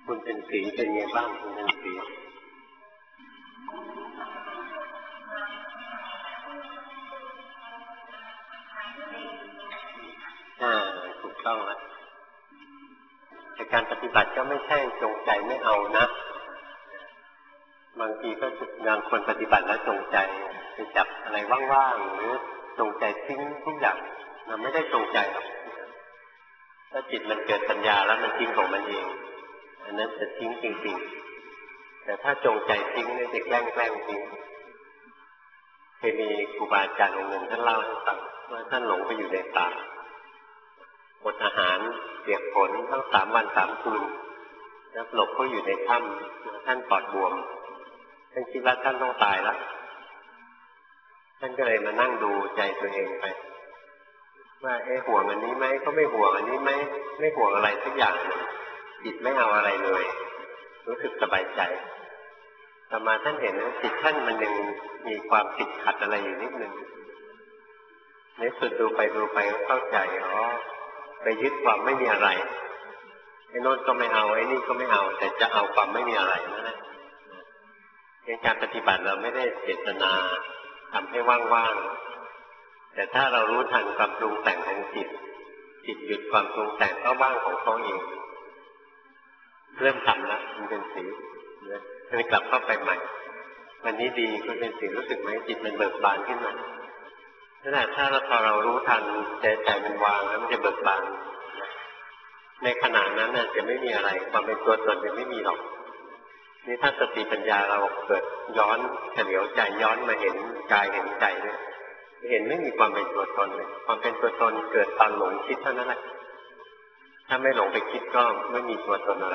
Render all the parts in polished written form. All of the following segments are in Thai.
คุณเป็นสีเป็นไงบ้างคุณเป็นสีถูกต้องแล้วแต่การปฏิบัติก็ไม่ใช่จงใจไม่เอานะบางทีก็บางคนปฏิบัติแล้วจงใจไปจับอะไรว่างๆหรือจงใจทิ้งทุกอย่างเราไม่ได้จงใจหรอกถ้าจิตมันเกิดปัญญาแล้วมันทิ้งของมันเองอันนั้นจะทิ้งจริงๆแต่ถ้าจงใจทิ้งนี่จะแกล้งทิ้งเคยมีครูบาอาจารย์องค์หนึ่งท่านเล่าให้ฟังว่าท่านหลงไปอยู่ในป่าอดอาหารเปียกฝนทั้ง3 วัน 3 คืนแล้วหลบเขาอยู่ในถ้ำท่านปอดบวมท่านคิดว่าท่านต้องตายแล้วท่านก็เลยมานั่งดูใจตัวเองไปว่าห่วงอันนี้ไหมก็ไม่ห่วงอันนี้ไหมไม่ห่วงอะไรสักอย่างจิตไม่เอาอะไรเลยรู้สึกสบายใจต่อมาท่านเห็นว่าจิตท่านมันยังมีความติดขัดอะไรอยู่นิดนึงในสุดดูไปก็เข้าใจไปยึดความไม่มีอะไรไอ้โน้นก็ไม่เอาไอ้นี่ก็ไม่เอาแต่จะเอาความไม่มีอะไรนั่นแหละในการปฏิบัติเราไม่ได้เจตนาทำให้ว่างๆแต่ถ้าเรารู้ทันความปรุงแต่งของจิตหยุดความปรุงแต่งก็ว่างของเขาเองเริ่มทำแล้วมันเป็นสีเลยกลับเข้าไปใหม่วันนี้ดีคุณเป็นสีรู้สึกไหมจิตมันเบิกบานขึ้นมานั่นแหละถ้าพอเรารู้ทันใจมันวางแล้วมันจะเบิกบานในขณะนั้นน่ะจะไม่มีอะไรความเป็นตัวตนจะไม่มีหรอกนี่ถ้าสติปัญญาเราเกิดย้อนเฉลียวใจย้อนมาเห็นกายเห็นใจเนี่ยเห็นไม่มีความเป็นตัวตนเลยความเป็นตัวตนเกิดตอนหลงคิดเท่านั้นแหละถ้าไม่หลงไปคิดก็ไม่มีตัวตนอะไร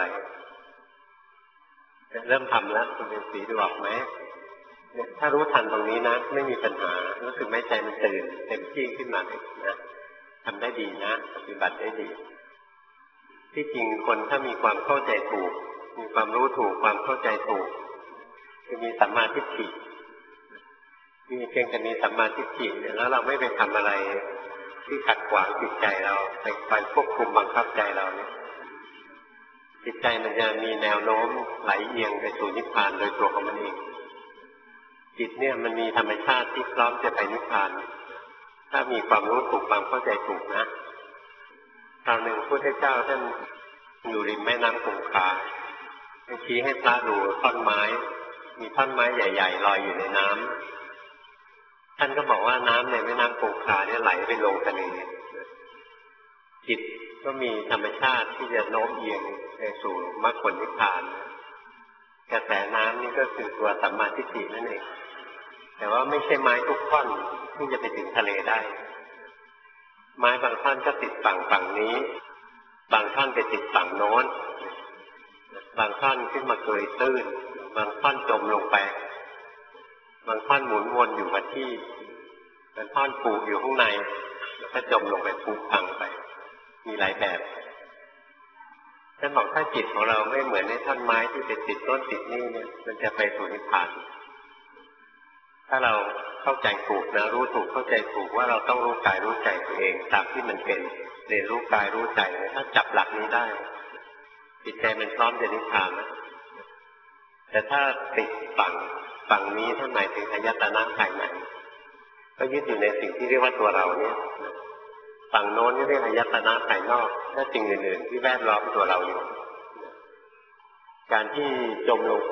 เริ่มทำแล้วคุณเป็นสีดูออกไหมถ้ารู้ทันตรงนี้นะไม่มีปัญหารู้สึกไม่ใจมันตื่นเต็มที่ขึ้นมาเลยนะทำได้ดีนะปฏิบัติได้ดีที่จริงคนถ้ามีความเข้าใจถูกมีความรู้ถูกความเข้าใจถูกจะมีสัมมาทิฏฐิมีเพียงแต่มีสัมมาทิฏฐิเนี่ยแล้วเราไม่ไปทำอะไรที่ขัดขวางจิตใจเราไปควบคุมบังคับใจเราเนี่ยจิตใจมันจะมีแนวโน้มไหลเอียงไปสู่นิพพานโดยตัวของมันเองจิตเนี่ยมันมีธรรมชาติที่พร้อมจะไปนิพพานถ้ามีความรู้ถูกความเข้าใจถูกนะคราวหนึ่งพระพุทธเจ้าท่านอยู่ริมแม่น้ำคงคาชี้ให้พระดูท่อนไม้มีท่อนไม้ใหญ่ๆลอยอยู่ในน้ำท่านก็บอกว่าน้ำในแม่น้ำคงคาเนี่ยไหลไปลงทะเลจิตก็มีธรรมชาติที่จะโน้มเอียงไปสู่มรรคผลนิพพานกระแสน้ำนี่ก็คือตัวสัมมาทิฏฐินั่นเองแต่ว่าไม่ใช่ไม้ทุกท่อนที่จะไปถึงทะเลได้ไม้บางท่อนก็ติดฝั่งนี้บางท่อนไปติดฝั่งโน้นบางท่อนขึ้นมาเกยตื้นบางท่อนจมลงไปบางท่อนหมุนวนอยู่กับที่บางท่อนปูอยู่ข้างในแล้วก็จมลงไปปูพังไปมีหลายแบบท่านบอกถ้าจิตของเราไม่เหมือนในท่อนไม้ที่ไปติดต้นติดนี่เนี่ยมันจะไปสู่นิพพานถ้าเราเข้าใจถูกนะรู้ถูกเข้าใจถูกว่าเราต้องรู้กายรู้ใจตัวเองตามที่มันเป็นเรียนรู้กายรู้ใจถ้าจับหลักนี้ได้จิตใจมันพร้อมจะนิพพานนะแต่ถ้าติดฝั่งนี้ท่านหมายถึงอายตนะภายในก็ยึดอยู่ในสิ่งที่เรียกว่าตัวเราเนี่ยฝั่งโน้นนี่เรียกอายตนะภายนอกและสิ่งอื่นๆที่แวดล้อมตัวเราอยู่การที่จมลงไป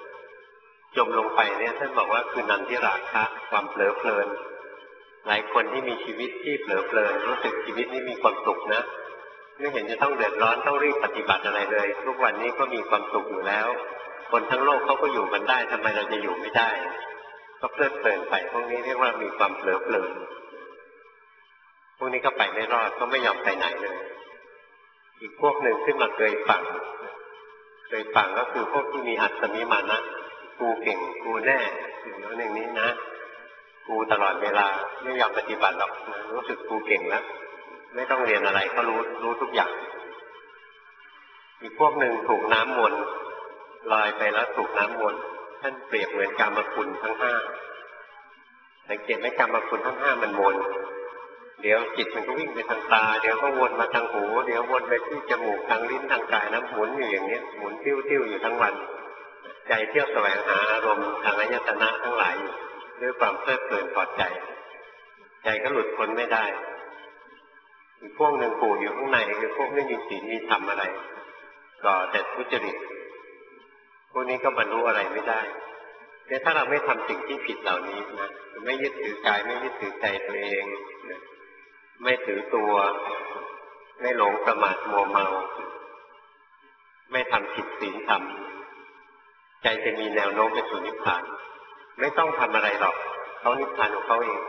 เนี่ยท่านบอกว่าคือนันทิราคะความเผลอเพลินหลายคนที่มีชีวิตที่เผลอเพลินรู้สึกชีวิตนี้มีความสุขนะไม่เห็นจะต้องเดือดร้อนต้องรีบปฏิบัติอะไรเลยทุกวันนี้ก็มีความสุขอยู่แล้วคนทั้งโลกเขาก็อยู่กันได้ทำไมเราจะอยู่ไม่ได้ก็เพลิดเพลินไปพวกนี้เรียกว่ามีความเผลอเพลินพวกนี้ก็ไปไม่รอดก็ไม่ยอมไปไหนเลยอีกพวกหนึ่งขึ้นมาเกยฝั่งก็คือพวกที่มีอัตมิมานะกูเก่งกูแน่อย่างนั้นอย่างนี้นะกูตลอดเวลาไม่ยอมปฏิบัติหรอกนะรู้สึกกูเก่งแล้วไม่ต้องเรียนอะไรก็รู้ทุกอย่างอีกพวกหนึ่งถูกน้ำวนลอยไปแล้วถูกน้ำวนท่านเปรียบเหมือนกามคุณทั้ง5สังเกตไหมกามคุณทั้ง5มันวนเดี๋ยวจิตมันก็วิ่งไปทางตาเดี๋ยวก็วนมาทางหูเดี๋ยววนไปที่จมูกทางลิ้นทางกายหมุนอยู่อย่างนี้หมุนติ้วๆอยู่ทั้งวันใจเที่ยวแสวงหาอารมณ์ทางอายตนะทั้งหลายด้วยความเพลิดเพลินพอใจใจก็หลุดพ้นไม่ได้อีกพวกหนึ่งปู่อยู่ข้างในคือพวกไม่มีศีลมีธรรมอะไรก่อแต่ทุจริตพวกนี้ก็บรรลุอะไรไม่ได้แต่ถ้าเราไม่ทำสิ่งที่ผิดเหล่านี้นะไม่ยึดถือกายไม่ยึดถือใจตัวเองไม่ถือตัวไม่หลงประมาทมัวเมาไม่ทำผิดศีลธรรมใจจะมีแนวโน้มไปสู่นิพพานไม่ต้องทำอะไรหรอกเขานิพพานของเขาเอง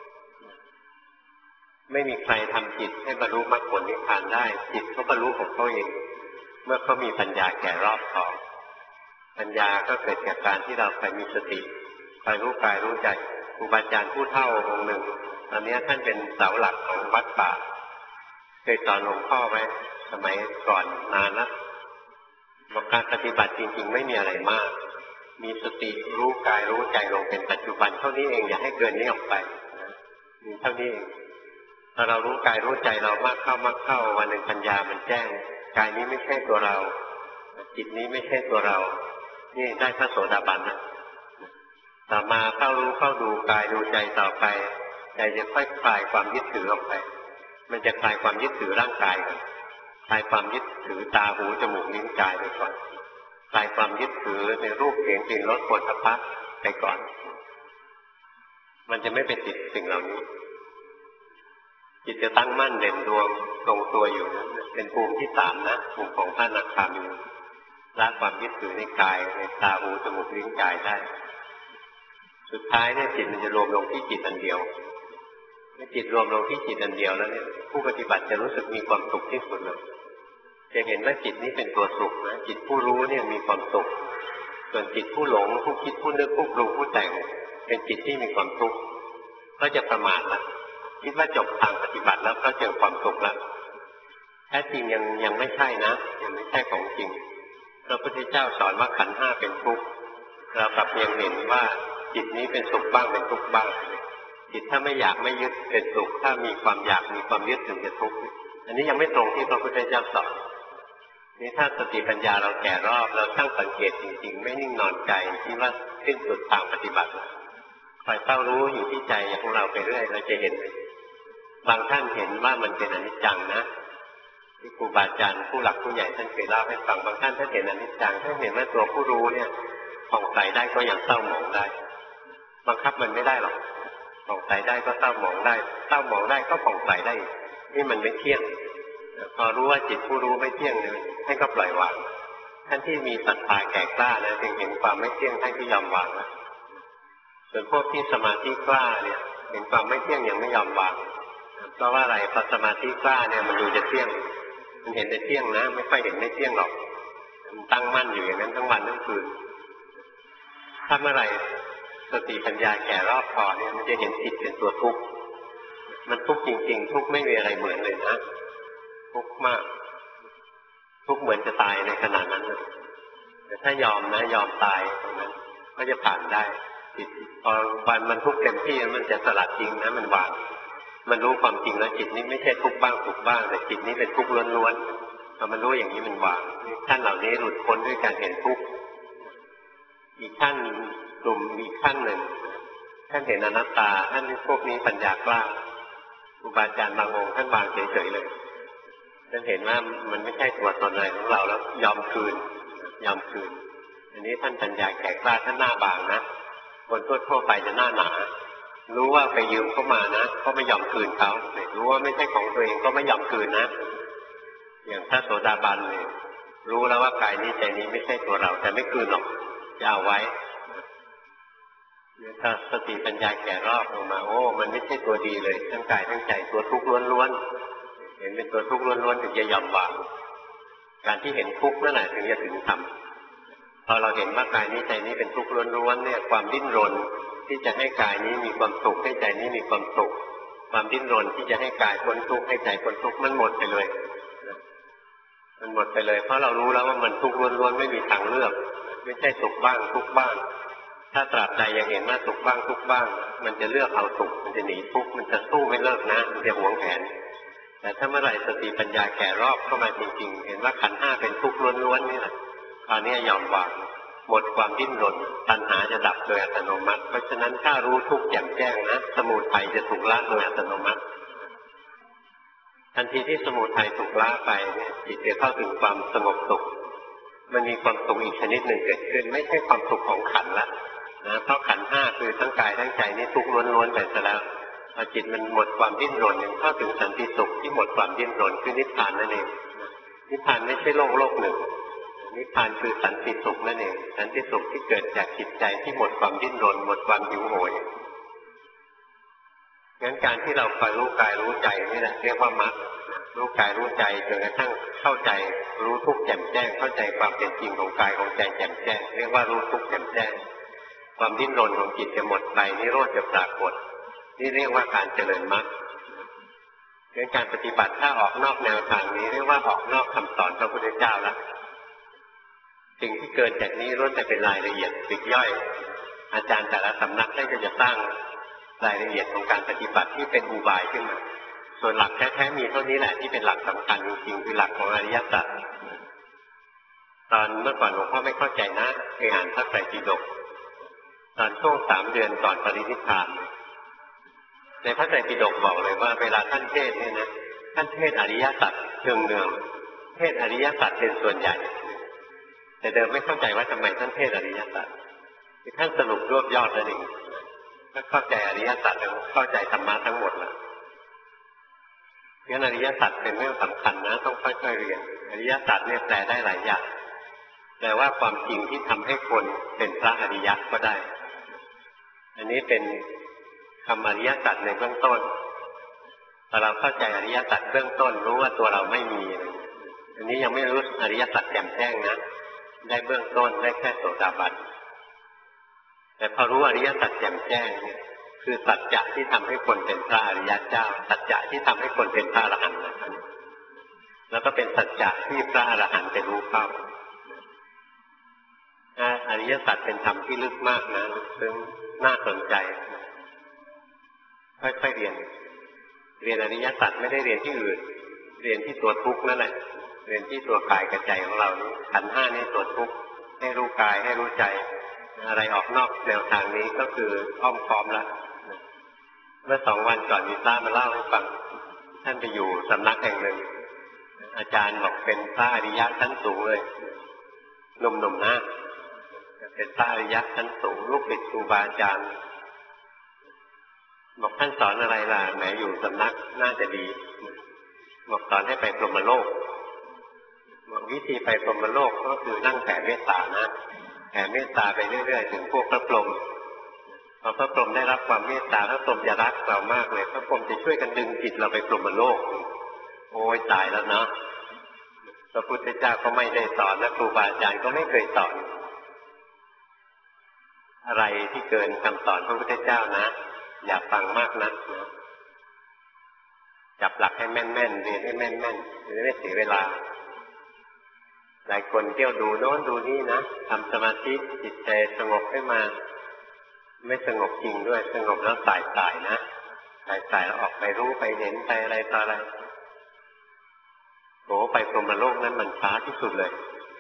ไม่มีใครทำจิตให้บรรลุมรรคผลนิพพานได้จิตเขาบรรลุของเขาเองเมื่อเขามีปัญญาแก่รอบพอปัญญาก็เกิดจากการที่เราไปมีสติไปรู้กายรู้ใจครูบาอาจารย์ผู้เฒ่าองค์หนึ่งตอนนี้ท่านเป็นเสาหลักของวัดป่าเคยสอนหลวงพ่อไว้สมัยก่อนนานนะบอกการปฏิบัติจริงๆไม่มีอะไรมากมีสติรู้กายรู้ใจลงเป็นปัจจุบันเท่านี้เองอย่าให้เกินนี้ออกไปมีเท่านี้เองถ้าเรารู้กายรู้ใจเรามากเข้าวันหนึ่งปัญญามันแจ้งกายนี้ไม่ใช่ตัวเราจิตนี้ไม่ใช่ตัวเรานี่ได้พระโสดาบันนะต่อมาเข้ารู้เข้าดูกายดูใจต่อไปใจจะค่อยคลายความยึดถือออกไปมันจะคลายความยึดถือร่างกายก่อนคลายความยึดถือตาหูจมูกลิ้นกายไปก่อนคลายความยึดถือในรูปเสียงกลิ่นรสโผฏฐัพพะไปก่อนมันจะไม่ไปติดสิ่งเหล่านี้จิตจะตั้งมั่นเด่นดวงทรงตัวอยู่เป็นภูมิที่สามนะภูมิของพระอนาคามีละความยึดถือในกายในตาหูจมูกลิ้นกายได้สุดท้ายเนี่ยจิตมันจะรวมลงที่จิตอันเดียวเมื่อจิตรวมลงที่จิตอันเดียวแล้วเนี่ยผู้ปฏิบัติจะรู้สึกมีความสุขที่สุดเลยจะเห็นว่าจิตนี้เป็นตัวสุขนะจิตผู้รู้เนี่ยมีความสุขส่วนจิตผู้หลงผู้คิดผู้นึกผู้ปรุงผู้แต่งเป็นจิตที่มีความทุกข์ก็จะประมาทละคิดว่าจบทางปฏิบัติแล้วก็เจอความสุขแล้วแท้จริงยังไม่ใช่นะยังไม่ใช่ของจริงพระพุทธเจ้าสอนว่าขันธ์ห้าเป็นทุกข์เรากลับยังเห็นว่าจิตนี้เป็นสุขบ้างเป็นทุกข์บ้างจิตถ้าไม่อยากไม่ยึดเป็นสุขถ้ามีความอยากมีความยึดถึงจะทุกข์อันนี้ยังไม่ตรงที่พระพุทธเจ้าสอนนี่ถ้าสติปัญญาเราแก่รอบเราตั้งสังเกตจริงๆไม่นิ่งนอนใจที่ว่าสิ้นสุดทางปฏิบัติคอยเฝ้ารู้อยู่ที่ใจของเราไปเรื่อยเราจะเห็นบางท่านเห็นว่ามันเป็นอนิจจังนะที่ครูบาอาจารย์ผู้หลักผู้ใหญ่ท่านเคยเล่าให้ฟังบางท่านเห็นอนิจจังท่านเห็นว่าตัวผู้รู้เนี่ยผ่องใสได้ก็ยังเศร้าหมองได้บังคับมันไม่ได้หรอกผ่องใสได้ก็เศร้าหมองได้เศร้าหมองได้ก็ผ่องใสได้นี่มันไม่เที่ยงพอรู้ว่าจิตผู้รู้ไม่เที่ยงเลยท่านก็ปล่อยวางท่านที่มีศรัทธาแก่กล้านะจึงเห็นความไม่เที่ยงท่านก็ยอมวางนะส่วนพวกที่สมาธิกล้าเนี่ยเห็นความไม่เที่ยงยังไม่ยอมวางเพราะว่าอะไรพอสมาธิกล้าเนี่ยมันดูจะเที่ยงมันเห็นแต่เที่ยงนะไม่ค่อยเห็นไม่เที่ยงหรอกมันตั้งมั่นอยู่อย่างนั้นทั้งวันทั้งคืนถ้าเมื่อไหร่สติปัญญาแก่รอบพอเนี่ยมันจะเห็นจิตเป็นตัวทุกข์มันทุกข์จริงๆทุกข์ไม่มีอะไรเหมือนเลยนะทุกข์มากทุกข์เหมือนจะตายในขณะนั้นเลยแต่ถ้ายอมนะยอมตายตรงนั้นก็จะผ่านได้จิตพอวันมันทุกข์เต็มที่มันจะสลัดจริงนะมันวางมันรู้ความจริงแล้วจิตนี้ไม่ใช่ทุกข์บ้างสุขบ้างแต่จิตนี้เป็นทุกข์ล้วนๆพอมันรู้อย่างนี้มันวางท่านเหล่านี้หลุดพ้นด้วยการเห็นทุกข์อีกท่านกลุ่มอีกขั้นหนึ่งท่านเห็นอนัตตาท่านพวกนี้ปัญญากล้าครูบาอาจารย์บางองค์ท่านวางเฉยๆเลยท่านเห็นว่ามันไม่ใช่ตัวตนอะไรของเราแล้วยอมคืนอันนี้ท่านปัญญาแก่กล้าท่านหน้าบางนะคนทั่วไปจะหน้าหนารู้ว่าไปยืมเข้ามานะก็ไม่ยอมคืนเขารู้ว่าไม่ใช่ของตัวเองก็ไม่ยอมคืนนะอย่างพระโสดาบันเลยรู้แล้วว่ากายนี้ใจนี้ไม่ใช่ตัวเราแต่ไม่คืนหรอกจะเอาไว้ถ้าสติปัญญาแก่รอบออกมาโอ้มันไม่ใช่ตัวดีเลยทั้งกายทั้งใจตัวทุกข์ล้วนๆเห็นเป็นตัวทุกข์ล้วนๆถึงจะยอมวางการที่เห็นทุกข์นั่นแหละถึงจะถึงธรรมพอเราเห็นว่ากายนี้ใจนี้เป็นทุกข์ล้วนๆเนี่ยความดิ้นรนที่จะให้กายนี้มีความสุขให้ใจนี้มีความสุขความดิ้นรนที่จะให้กายพ้นทุกข์ให้ใจพ้นทุกข์มันหมดไปเลยมันหมดไปเลยเพราะเรารู้แล้วว่ามันทุกข์ล้วนๆไม่มีทางเลือกไม่ใช่สุขบ้างทุกข์บ้างถ้าตราบใดยังเห็นว่าสุขบ้างทุกข์บ้างมันจะเลือกเอาสุขมันจะหนีทุกข์มันจะสู้ไม่เลิกนะมันจะหวงแหนแต่ถ้าเมื่อไหร่สติปัญญาแก่รอบเข้ามาจริงๆเห็นว่าขันธ์ห้าเป็นทุกข์ล้วนๆนี่แหละคราวนี้ยอมวางหมดความดิ้นรนตัณหาจะดับโดยอัตโนมัติเพราะฉะนั้นถ้ารู้ทุกข์แจ่มแจ้งนะสมุทัยจะถูกละโดยอัตโนมัติทันทีที่สมุทัยถูกละไปเนี่ยจิตจะเข้าถึงความสงบสุขมันมีความสุขอีกชนิดหนึ่งเกิดขึ้นไม่ใช่ความสุขของขันธ์ละนะเพราะขันธ์ห้าคือทั้งกายทั้งใจนี่ทุกข์ล้วนๆไปซะแล้วพอจิตมันหมดความดิ้นรนเข้าถึงสันติสุขที่หมดความดิ้นรนคือนิพพานนั่นเองนิพพานไม่ใช่โลกหนึ่งนิพพานคือสันติสุขนั่นเองสันติสุขที่เกิดจากจิตใจที่หมดความดิ้นรนหมดความหิวโหยงั้นการที่เราคอยรู้กายรู้ใจนี่แหละเรียกว่ามรรครู้กายรู้ใจจนกระทั่งเข้าใจรู้ทุกข์แจ่มแจ้งเข้าใจความเป็นจริงของกายของใจแจ่มแจ้งเรียกว่ารู้ทุกข์แจ่มแจ้งความดิ้นรนของจิตจะหมดไปนิโรธจะปรากฏนี่เรียกว่าการเจริญมรรคงั้นการปฏิบัติถ้าออกนอกแนวทางนี้เรียกว่าออกนอกคำสอนพระพุทธเจ้าแล้วสิ่งที่เกินจากนี้ล้วนแต่เป็นรายละเอียดปลีกย่อยอาจารย์แต่ละสำนักท่านก็จะสร้างรายละเอียดของการปฏิบัติที่เป็นอุบายขึ้นมาส่วนหลักแท้ๆมีเท่านี้แหละที่เป็นหลักสำคัญจริงๆคือหลักของอริยสัจตอนเมื่อก่อนหลวงพ่อไม่เข้าใจนะเคยอ่านพระไตรปิฎกตอนช่วง3 เดือนก่อนปรินิพพานในพระไตรปิฎกบอกเลยว่าเวลาท่านเทศเนี่ยนะท่านเทศอริยสัจเนืองๆเทศอริยสัจเป็นส่วนใหญ่แต่เดิมไม่เข้าใจว่าทำไมท่านเทศอริยสัจท่านสรุปรวบยอดนั่นเองถ้าเข้าใจอริยสัจแล้วเข้าใจธรรมะทั้งหมดแล้วงั้นอริยสัจเป็นเรื่องสำคัญนะต้องค่อยๆเรียนอริยสัจเนี่ยแปลได้หลายอย่างแปลว่าความจริงที่ทำให้คนเป็นพระอริยะก็ได้อันนี้เป็นคำอริยสัจในเบื้องต้นถ้าเราเข้าใจอริยสัจเบื้องต้นรู้ว่าตัวเราไม่มีอันนี้ยังไม่รู้อริยสัจแจ่มแจ้งนะได้เบื้องต้นได้แค่โสดาบันแต่พอรู้อริยสัจแจ่มแจ้งเนี่ยคือสัจจะที่ทำให้คนเป็นพระอริยเจ้าสัจจะที่ทำให้คนเป็นพระอรหันต์นะครับแล้วก็เป็นสัจจะที่พระอรหันต์เป็นรู้เข้าอริยสัจเป็นธรรมที่ลึกมากนะซึ่งน่าสนใจค่อยๆเรียนอริยสัจไม่ได้เรียนที่อื่นเรียนที่ตัวทุกข์นั่นแหละเรียนที่ตัวกายกับใจของเรานี่ขันธ์ห้านี่ตัวทุกข์ให้รู้กายให้รู้ใจอะไรออกนอกแนวทางนี้ก็คืออ้อมค้อมแล้วเมื่อ2 วันก่อนมีพระมาเล่าให้ฟังท่านไปอยู่สำนักแห่งหนึ่งอาจารย์บอกเป็นพระอริยะชั้นสูงเลยหนุ่มๆนะเป็นพระอริยะชั้นสูงลูกศิษย์ครูบาอาจารย์บอกท่านสอนอะไรล่ะแหมอยู่สำนักน่าจะดีบอกสอนให้ไปพรหมโลกบอกวิธีไปพรหมโลกก็คือนั่งแผ่เมตตานะแผ่เมตตาไปเรื่อยๆถึงพวกพระพรหมพอพระพรหมได้รับความเมตตาพระพรหมจะรักเรามากเลยพระพรหมจะช่วยกันดึงจิตเราไปพรหมโลกโอ้ยตายแล้วเนาะพระพุทธเจ้าก็ไม่ได้สอนและครูบาอาจารย์ก็ไม่เคยสอนอะไรที่เกินคำสอนพระพุทธเจ้านะอย่าฟังมากนักนะจับหลักให้แม่นๆเรียนให้แม่นๆจะไม่เสียเวลาหลายคนเที่ยวดูโน้นดูนี่นะทำสมาธิจิตใจสงบขึ้นมาไม่สงบจริงด้วยสงบแล้วสายนะสายแล้วออกไปรู้ไปเห็นไปอะไรต่ออะไรโหไปพรหมโลกนั้นมันช้าที่สุดเลย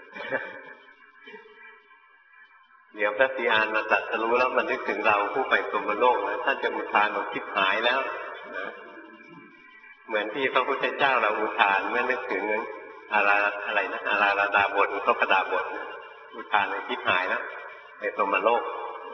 เดี๋ยวพระศรีอานมาตรัสรู้แล้วมันนึกถึงเราผู้ไปพรหมโลกนะท่านจะอุทานบอกชิบหายแล้วนะเหมือนที่พระพุทธเจ้าเราอุทานเมื่อนึกถึงอะไรนะอาราดาบทก็กระดาบทอุทานเลยชิบหายแล้วไปพรหมโลก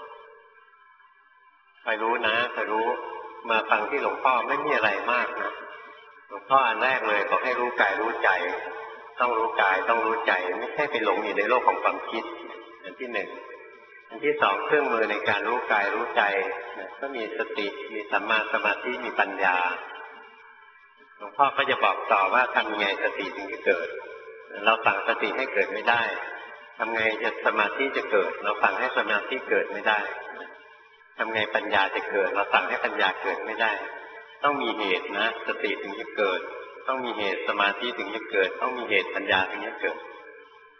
ไปรู้นะไปรู้มาฟังที่หลวงพ่อไม่มีอะไรมากนะหลวงพ่ออันแรกเลยบอกให้รู้กายรู้ใจต้องรู้กายต้องรู้ใจไม่ใช่ไปหลงอยู่ในโลกของความคิดอันที่ 1อันที่ 2เครื่องมือในการรู้กายรู้ใจก็มีสติมีสัมมาสมาธิมีปัญญาหลวงพ่อก็จะบอกต่อว่าทำยังไงสติถึงจะเกิดเราสั่งสติให้เกิดไม่ได้ทำไงจะสมาธิจะเกิดเราสั่งให้สมาธิเกิดไม่ได้ทำไงปัญญาจะเกิดเราสั่งให้ปัญญาเกิดไม่ได้ต้องมีเหตุนะสติถึงจะเกิดต้องมีเหตุสมาธิถึงจะเกิดต้องมีเหตุปัญญาถึงจะเกิด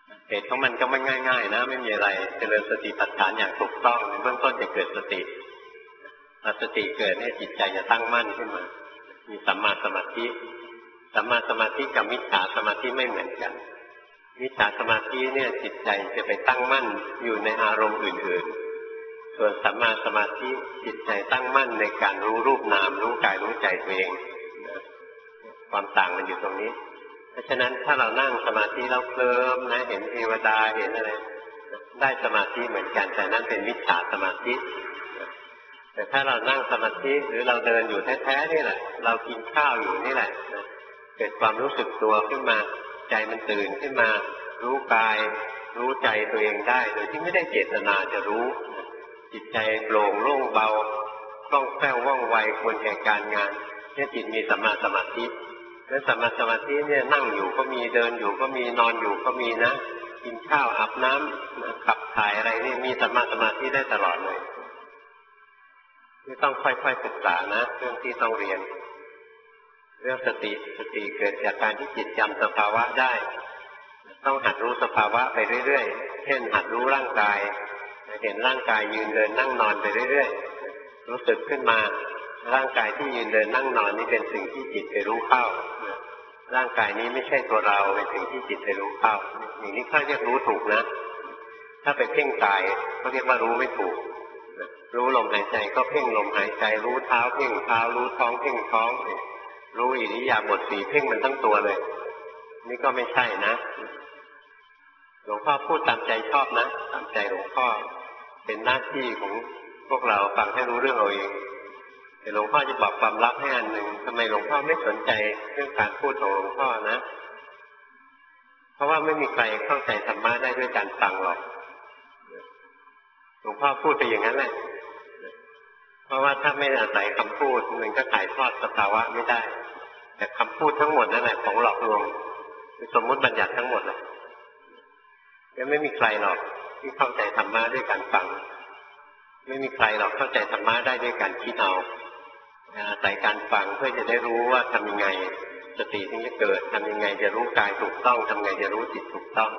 เหตุของมันก็ไม่ง่ายๆนะไม่มีอะไรเจริญสติปัฏฐานอย่างถูกต้องในเบื้องต้นจะเกิดสติสติเกิดให้จิตใจจะตั้งมั่นขึ้นมามีสัมมาสมาธิสัมมาสมาธิกับมิจฉาสมาธิไม่เหมือนกันมิจฉาสมาธิเนี่ยจิตใจจะไปตั้งมั่นอยู่ในอารมณ์อื่นๆส่วนสัมมาสมาธิจิตใจตั้งมั่นในการรู้รูปนามรู้กายรู้ใจตัวเองความต่างมันอยู่ตรงนี้เพราะฉะนั้นถ้าเรานั่งสมาธิแล้วเคลิ้มนะเห็นเทวดาเห็นอะไรได้สมาธิเหมือนกันแต่นั่นเป็นมิจฉาสมาธิแต่ถ้าเรานั่งสมาธิหรือเราเดินอยู่แท้ๆนี่แหละเรากินข้าวอยู่นี่แหละเกิดความรู้สึกตัวขึ้นมาใจมันตื่นขึ้นมารู้กายรู้ใจตัวเองได้โดยที่ไม่ได้เจตนาจะรู้จิตใจโปร่งโล่งเบาคล่องแคล่วว่องไวควรแก่การงานเนี่ยจิตมีสัมมาสมาธิและสัมมาสมาธิเนี่ยนั่งอยู่ก็มีเดินอยู่ก็มีนอนอยู่ก็มีนะกินข้าวอาบน้ำขับถ่ายอะไรนี่มีสัมมาสมาธิได้ตลอดเลยนี่ต้องค่อยๆศึกษานะเรื่องที่ต้องเรียนเรื่องสติเกิดจากการที่จิตจำสภาวะได้ต้องหัดรู้สภาวะไปเรื่อยๆเช่นหัดรู้ร่างกายเห็นร่างกายยืนเดินนั่งนอนไปเรื่อยๆรู้สึกขึ้นมาร่างกายที่ยืนเดินนั่งนอนนี่เป็นสิ่งที่จิตไปรู้เข้าร่างกายนี้ไม่ใช่ตัวเราเป็นสิ่งที่จิตไปรู้เข้าอย่างนี้เขาเรียกรู้ถูกนะถ้าไปเพ่งกายเขาเรียกว่ารู้ไม่ถูกรู้ลมหายใจก็เพ่งลมหายใจรู้เท้าเพ่งเท้ารู้ท้องเพ่งท้องรู้อิริยาบถสี่เพ่งมันทั้งตัวเลยนี่ก็ไม่ใช่นะหลวงพ่อพูดตามใจชอบนะตามใจหลวงพ่อเป็นหน้าที่ของพวกเราฟังให้รู้เรื่องเอาเองแต่หลวงพ่อจะบอกความลับให้อันหนึ่งทำไมหลวงพ่อไม่สนใจเรื่องการพูดของหลวงพ่อนะเพราะว่าไม่มีใครเข้าใจธรรมะได้ด้วยการฟังหรอกหลวงพ่อพูดไปอย่างนั้นแหละเพราะว่าถ้าไม่อาศัยคำพูดมันก็ถ่ายทอดสภาวะไม่ได้แต่คำพูดทั้งหมดนั่นแหละของหลอกลวงสมมติบัญญัติทั้งหมดเลยยังไม่มีใครหรอกที่เข้าใจธรรมะด้วยการฟังไม่มีใครหรอกเข้าใจธรรมะได้ด้วยการคิดเอาอาศัยการฟังเพื่อจะได้รู้ว่าทำยังไงสติถึงจะเกิดทำยังไงจะรู้กายถูกต้องทำยังไงจะรู้จิตถูกต้อง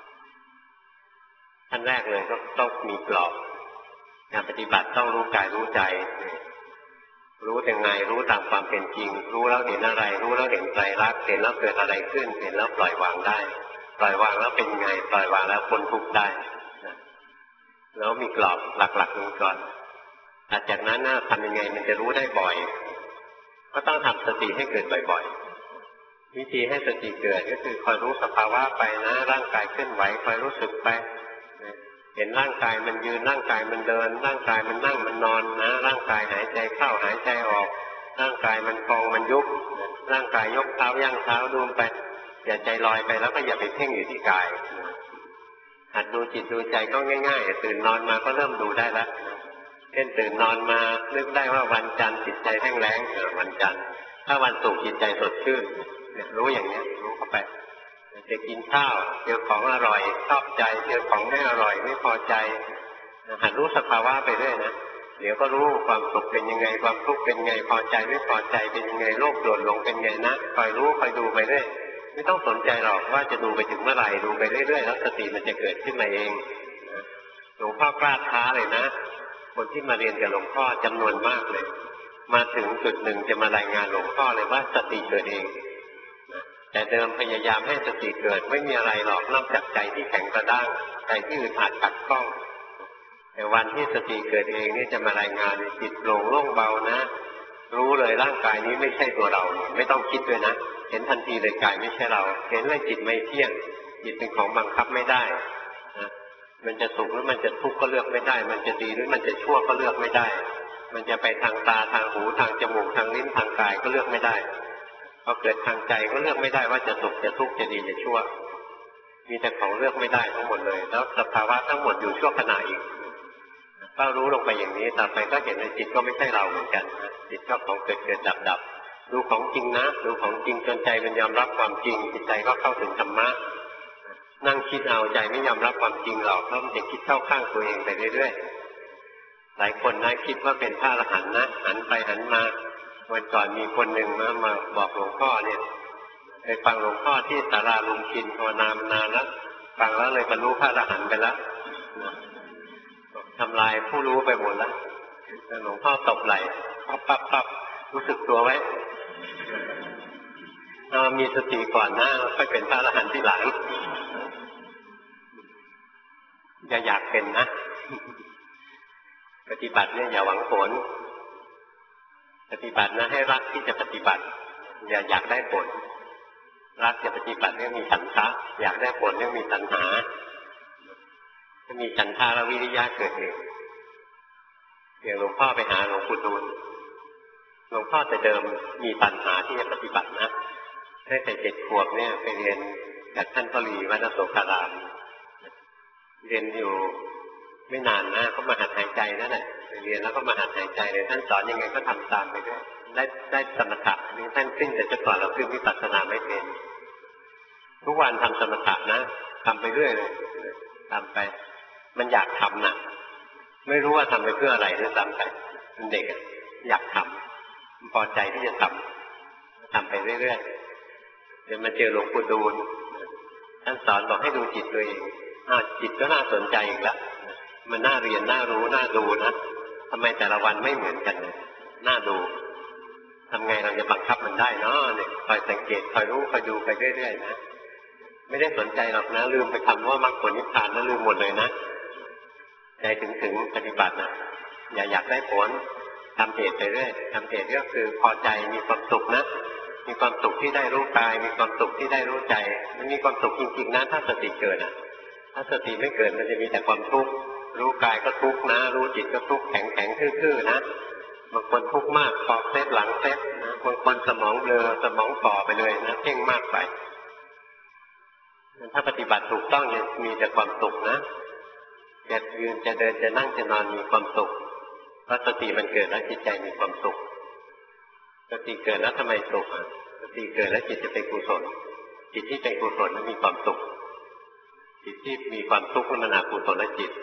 ขั้นแรกเลยก็ต้องมีกรอบการปฏิบัติต้องรู้กายรู้ใจรู้ยังไงรู้ตามความเป็นจริงรู้แล้วเห็นอะไรรู้แล้วเห็นไตรลักษณ์เห็นแล้วเกิดอะไรขึ้นเห็นแล้วปล่อยวางได้ปล่อยวางแล้วเป็นยังไงปล่อยวางแล้วพ้นทุกข์ได้แล้วมีกรอบหลักๆนี้ก่อนถัดจากนั้นทำยังไงมันจะรู้ได้บ่อยก็ต้องทำสติให้เกิดบ่อยๆวิธีให้สติเกิดก็คือคอยรู้สภาวะไปนะร่างกายเคลื่อนไหวคอยรู้สึกไปเห็นร่างกายมันยืนร่างกายมันเดินร่างกายมันนั่งมันนอนนะร่างกายหายใจเข้าหายใจออกร่างกายมันพองมันยุบร่างกายยกเท้าย่างเท้าดูไปอย่าใจลอยไปแล้วก็อย่าไปเพ่งอยู่ที่กายหัดดูจิตดูใจก็ง่ายๆตื่นนอนมาก็เริ่มดูได้แล้วเช่นตื่นนอนมานึกได้ว่าวันจันทร์จิตใจแห้งแล้งวันจันทร์ถ้าวันศุกร์จิตใจสดชื่นรู้อย่างนี้รู้เข้าไปจะกินข้าวเจอของอร่อยชอบใจเจอของไม่อร่อยไม่พอใจหัดรู้สภาวะไปเรื่อยนะเดี๋ยวก็รู้ความสุขเป็นยังไงความทุกข์เป็นไงพอใจไม่พอใจเป็นยังไงโลภโกรธหลงเป็นไงนะคอยรู้คอยดูไปเรื่อยไม่ต้องสนใจหรอกว่าจะดูไปถึงเมื่อไหร่ดูไปเรื่อยๆแล้วสติมันจะเกิดขึ้นมาเองหลวงพ่อกล้าท้าเลยนะคนที่มาเรียนกับหลวงพ่อจำนวนมากเลยมาถึงจุดหนึ่งจะมารายงานหลวงพ่อเลยว่าสติเกิดเองแต่เดิมพยายามให้สติเกิดไม่มีอะไรหรอกนอกจากใจที่แข็งกระด้างใจที่อึดอัดขัดข้องแต่วันที่สติเกิดเองนี่จะมารายงานจิตโปร่งโล่งเบานะรู้เลยร่างกายนี้ไม่ใช่ตัวเราไม่ต้องคิดด้วยนะเห็นทันทีเลยกายไม่ใช่เราเห็นเลยจิตไม่เที่ยงจิตเป็นของบังคับไม่ได้นะมันจะสุขหรือมันจะทุกข์ก็เลือกไม่ได้มันจะดีหรือมันจะชั่วก็เลือกไม่ได้มันจะไปทางตาทางหูทางจมูกทางลิ้นทางกายก็เลือกไม่ได้พอเกิดทางใจก็เลือกไม่ได้ว่าจะสุขจะทุกข์จะดีจะชั่วมีแต่ของเลือกไม่ได้ทั้งหมดเลยแล้วสภาวะทั้งหมดอยู่ชั่วขณะอีกถ้ารู้ลงไปอย่างนี้ต่อไปก็เห็นในจิตก็ไม่ใช่เราเหมือนกันจิตก็ของเกิดเกิดดับดับดูของจริงนะดูของจริงจนใจมันยอมรับความจริงจิตใจก็เข้าถึงธรรมะนั่งคิดเอาใจไม่ยอมรับความจริงหรอกเพราะมันจะคิดเข้าข้างตัวเองไปเรื่อยๆหลายคนนะคิดว่าเป็นพระอรหันต์นะหันไปหันมาวันก่อนมีคนหนึ่งมาบอกหลวงพ่อเนี่ยไปฟังหลวงพ่อที่ศาลาลุงชินภาวนามานานแล้วฟังแล้วเลยบรรลุพระอรหันต์ไปแล้วทำลายผู้รู้ไปหมดแล้วหลวงพ่อตบไหล่ปั๊บรู้สึกตัวไว้เรามีสติก่อนนะค่อยเป็นพระอรหันต์ทีหลังอย่าอยากเป็นนะปฏิบัติเนี่ยอย่าหวังผลปฏิบัตินะให้รักที่จะปฏิบัติอย่าอยากได้ผลรักจะปฏิบัติเนี่ยมีฉันทะอยากได้ผลเนี่ยมีตัณหาถ้ามีฉันทะแล้ววิริยะเกิดเองอย่างหลวงพ่อไปหาหลวงปู่ดูลหลวงพ่อแต่เดิมมีตัณหาที่จะปฏิบัตินะตั้งแต่7 ขวบเนี่ยไปเรียนจากท่านพลีวัดอโศการามเรียนอยู่ไม่นานนะก็มาหัดหายใจนั่นแหละไปเรียนแล้วก็มาหัดหายใจเลยท่านสอนยังไงก็ทำตามไปด้วยได้สมถะนี่ท่านขึ้นแต่จะก่อนเราขึ้นวิปัสสนาไม่เป็นทุกวันทำสมถะนะทำไปเรื่อยเลยทำไปมันอยากทำนะไม่รู้ว่าทำไปเพื่ออะไรด้วยซ้ำไปเป็นเด็กอยากทำพอใจที่จะทำไปเรื่อยๆเดี๋ยวมาเจอหลวงปู่ดูลท่านสอนบอกให้ดูจิตตัวเองจิตก็น่าสนใจอีกแล้วมันน่าเรียนน่ารู้น่าดูนะทำไมแต่ละวันไม่เหมือนกันเลยน่าดูทำไงเราจะบังคับมันได้เนาะเนี่ยคอยสังเกตคอยรู้คอยดูไปเรื่อยๆนะไม่ได้สนใจหรอกนะลืมไปคำว่ามรรคผลนิพพานนะลืมหมดเลยนะใจถึงปฏิบัตินะอย่าอยากได้ผลทำเหตุไปเรื่อยทำเหตุก็คือพอใจมีความสุขนะมีความสุขที่ได้รู้กายมีความสุขที่ได้รู้ใจมันมีความสุขจริงๆนะถ้าสติเกิดถ้าสติไม่เกิดมันจะมีแต่ความทุกข์รู้กายก็ทุกข์นะรู้จิตก็ทุกข์แข็งทื่อๆนะบางคนทุกข์มากพอเซตหลังเซตนะบางคนสมองเบลอสมองฝ่อไปเลยนะเพ่งมากไปถ้าปฏิบัติถูกต้องจะมีแต่ความสุขนะจะยืนจะเดินจะนั่งจะนอนมีความสุขเพราะสติมันเกิดแล้วจิตใจมีความสุขสติเกิดแล้วทำไมสุขสติเกิดแล้วจิตจะเป็นกุศลจิตที่เป็นกุศลนั้นมีความสุขจิตที่มีความทุกข์นั้นมันอกุศลจิต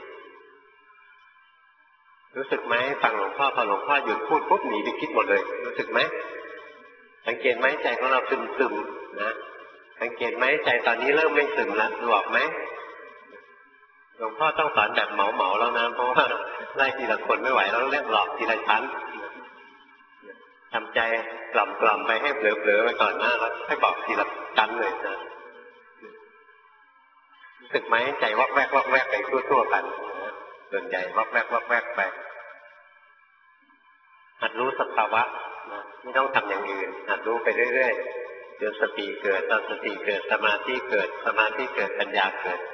รู้สึกไหมฟังหลวงพ่อพอหลวงพ่อหยุดพูดปุ๊บหนีไปคิดหมดเลยรู้สึกไหมสังเกตไหมใจของเราซึมๆนะสังเกตไหมใจตอนนี้เริ่มไม่ซึมแล้วรู้ออกไหมหลวงพ่อต้องสอนแบบเหมาแล้วนะเพราะว่าไล่ทีละคนไม่ไหวแล้วเรียกหลอกทีละชั้นทำใจกล่อมไปให้เผลอๆไปก่อนหน้าแล้วให้บอกทีละชั้นเลยนะรู้สึกไหมใจวอกแวกไปทั่วๆกันส่วนใหญ่วอกแวกไปหัดรู้สภาวะนะไม่ต้องทำอย่างอื่นหัดรู้ไปเรื่อยๆจนสติเกิดตอนสติเกิดสมาธิเกิดสมาธิเกิดปัญญาเกิด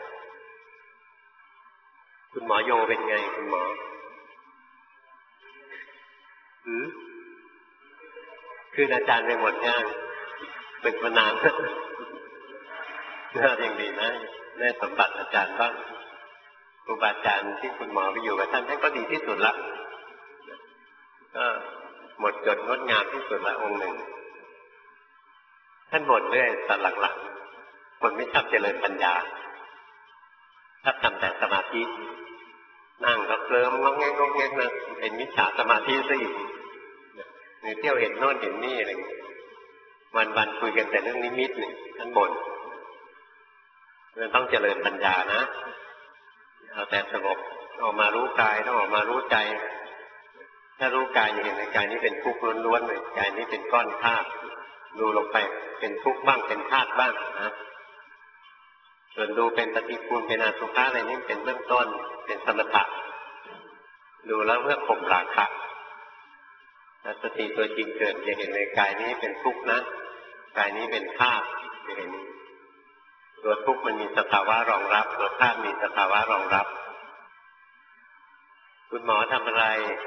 คุณหมอโยเป็นไงคุณหมอคืออาจารย์ไปหมดย่างเป็นมานานน่ายังดีนะได้สมบัติอาจารย์บ้างครูบาอาจารย์ที่คุณหมอไปอยู่กับท่านก็ดีที่สุดละก็หมดจดงดงามที่สุดละองค์หนึ่งท่านบ่นเรื่อยตอนหลังๆคนไม่ชอบเจริญปัญญาชอบทำแต่สมาธินั่งก็เคลิ้มงอกแงกนะเป็นมิจฉาสมาธิซะอีกหรือเที่ยวเห็นโน่นเห็นนี่อะไรวันคุยกันแต่เรื่องนิมิตเนี่ยท่านบ่นเราต้องเจริญปัญญานะเอาแต่สงบออกมารู้กายต้องออกมารู้ใจถ้ารู้กายจะเห็นในกายนี้เป็นทุกข์ล้วนๆเลยกายนี้เป็นก้อนธาตุดูลงไปเป็นทุกข์บ้างเป็นธาตุบ้างนะส่วนดูเป็นปฏิกูลเป็นอสุภะอะไรนี่เป็นเบื้องต้นเป็นสมถะดูแล้วเพื่อข่มราคะแต่สติตัวจริงเกิดจะเห็นในกายนี้เป็นทุกข์นะกายนี้เป็นธาตุจะเห็นตัวทุกข์มันมีสภาวะรองรับตัวธาตุมีสภาวะรองรับคุณหมอทำอะไร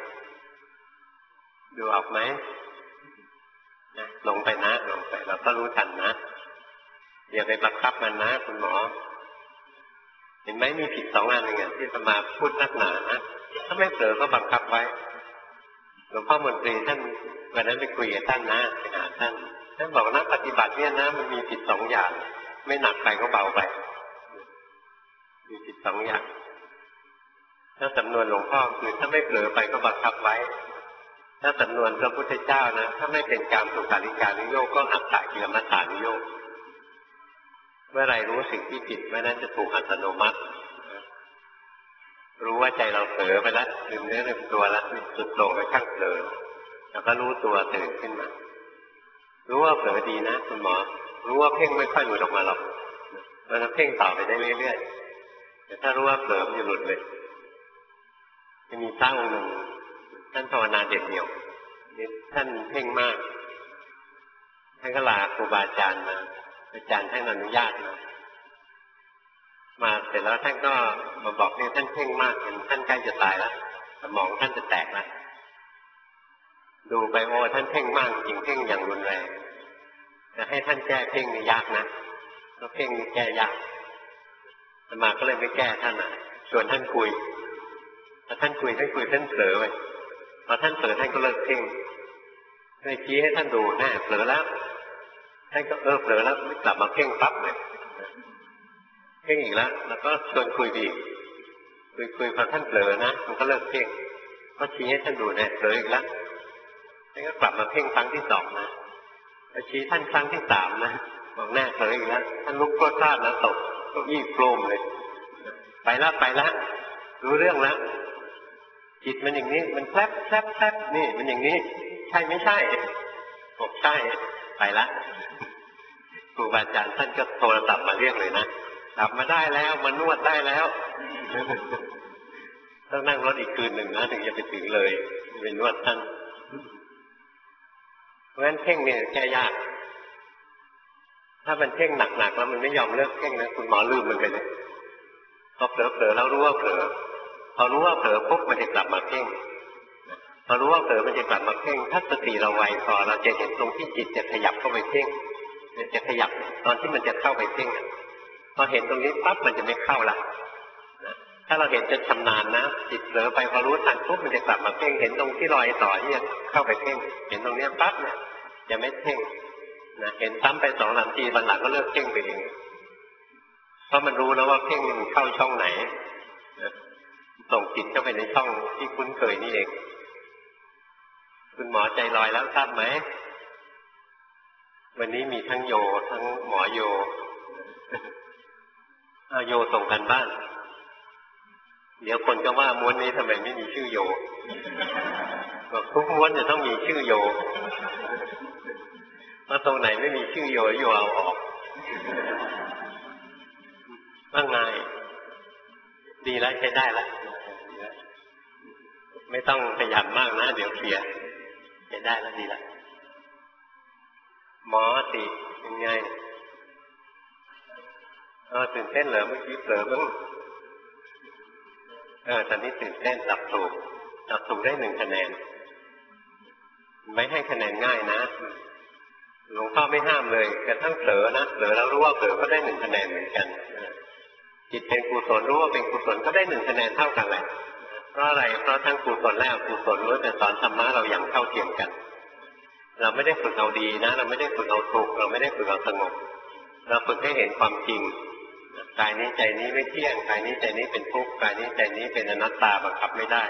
ดูออกไหมนะลงไปนะลงไปเราก็รู้ทันนะอย่าไปบังคับมันนะคุณหมอเห็นไหมมีผิด2 อันอย่างที่อาตมาพูดนักหนานะถ้าไม่เผลอก็บังคับไว้หลวงพ่อมนตรีท่านวันนั้นไปคุยกับท่านนะไปหาท่านบอกนะปฏิบัติเนี่ยนะมันมีผิด2 อย่างไม่หนักไปก็เบาไปมีผิด2 อย่างถ้าสำนวนหลวงพ่อคือถ้าไม่เผลอไปก็บังคับไว้ถ้าสำนวนพระพุทธเจ้านะถ้าไม่เป็นกามสุขาริการุโยคก็อัตตกิลมัฏฐานุโยคเมื่อไรรู้สิ่งที่ผิดเมื่อนั้นจะถูกอัตโนมัติรู้ว่าใจเราเผลอไปแล้วลืมเนื้อลืมตัวแล้วสุดโต่งไปข้างเผลอแล้วก็รู้ตัวตื่นขึ้นมารู้ว่าเผลอดีนะคุณหมอรู้ว่าเพ่งไม่ค่อยหลุดออกมาหรอกเราจะเพ่งต่อไปได้เรื่อยๆแต่ถ้ารู้ว่าเผลอมันจะหลุดเลยจะมีพระองค์หนึ่งท่านภาวนาเด็ดเดี่ยวท่านเพ่งมากท่านก็ลาครูบาอาจารย์มาอาจารย์ท่านอนุญาตมาเสร็จแล้วท่านก็มาบอกเนี่ยท่านเพ่งมากเห็นท่านใกล้จะตายแล้วสมองท่านจะแตกแล้วดูไปโอ้ท่านเพ่งมากจริงเพ่งอย่างรุนแรงจะให้ท่านแก้เพ่งนี่ยากนะเพราะเพ่งนี่แก้ยากอาตมาก็เลยไม่แก้ท่านชวนท่านคุยพอท่านคุยท่านเผลอไปพอท่านเผลอท่านก็เลิกเพ่งเลยชี้ให้ท่านดูแน่เผลอแล้วท่านก็เผลอแล้วกลับมาเพ่งปั๊บเลยเพ่งอีกแล้วก็ชวนคุยอีกคุยพอท่านเผลอนะมันก็เลิกเพ่งก็ชี้ให้ท่านดูแน่เผลออีกแล้วท่านก็กลับมาเพ่งครั้งที่สองนะชี้ท่านครั้งที่สามนะบอกแน่เผลออีกแล้วท่านลุกโคตรพลาดแล้วตกเก้าอี้โครมเลยไปแล้วรู้เรื่องแล้วจิตมันอย่างนี้มันแฟบนี่มันอย่างนี้ใช่ไม่ใช่บอกใช่ไปละครูบาอาจารย์ท่านก็โทรศัพท์มาเรียกเลยนะกลับมาได้แล้วมานวดได้แล้วต้องนั่งรถอีกคืนหนึ่งนะถึงจะไปถึงเลยไปนวดท่านเพราะฉะนั้นเพ่งเนี่ยแก้ยากถ้ามันเพ่งหนักๆแล้วมันไม่ยอมเลิกเพ่งนะคุณหมอลืมมันไปเลยพอเผลอแล้วรู้ว่าเผลอพอรู้ว่าเผลอปุ๊บมันจะกลับมาเพ่งพอรู้ว่าเผลอมันจะกลับมาเพ่งถ้าสติเราไวพอเราจะเห็นตรงที่จิตจะขยับเข้าไปเพ่งจะขยับตอนที่มันจะเข้าไปเพ่งพอเห็นตรงนี้ปั๊บมันจะไม่เข้าละถ้าเราเห็นจะชำนาญนะจิตเผลอไปพอรู้ทันปุ๊บมันจะกลับมาเพ่งเห็นตรงที่รอยต่อที่จะเข้าไปเพ่งเห็นตรงนี้ปั๊บเนี่ยจะไม่เพ่งนะเห็นซ้ำไป2-3 ทีวันหลังก็เลิกเพ่งไปเองเพราะมันรู้แล้วว่าเพ่งมันเข้าช่องไหนส่งจิตเข้าไปในช่องที่คุ้นเคยนี่เองคุณหมอใจลอยแล้วทราบไหมวันนี้มีทั้งโยทั้งหมอโยโยส่งกันบ้านเดี๋ยวคนก็ว่าม้วนนี้ทำไมไม่มีชื่อโยบอกทุกม้วนจะต้องมีชื่อโยเพราะตรงไหนไม่มีชื่อโยโยเอาออกว่าไงดีแล้วใช้ได้แล้วไม่ต้องขยันมากนะเดี๋ยวเสียใช้ได้แล้วดีแล้วหมอติยังไงตื่นเต้นเหรอเมื่อกี้เผลอบ้างตอนนี้ตื่นเต้นจับถูกได้1 คะแนนไม่ให้คะแนนง่ายนะหลวงพ่อไม่ห้ามเลยกระทั่งเผลอนะเผลอแล้วรู้ว่าเผลอก็ได้1 คะแนนเหมือนกันจิตเป็นกุศลรู้ว่าเป็นกุศลก็ได้1 คะแนนเท่ากันแหละเพราะอะไรเพราะทั้งกุศลและอกุศลล้วนแต่สอนธรรมะเราอย่างเท่าเทียมกันเราไม่ได้ฝึกเอาดีนะเราไม่ได้ฝึกเอาถูกเราไม่ได้ฝึกเอาสงบเราฝึกให้เห็นความจริงกายนี้ใจนี้ไม่เที่ยงกายนี้ใจนี้เป็นทุกข์กายนี้ใจนี้เป็นอนัตตาบังคับไม่ได้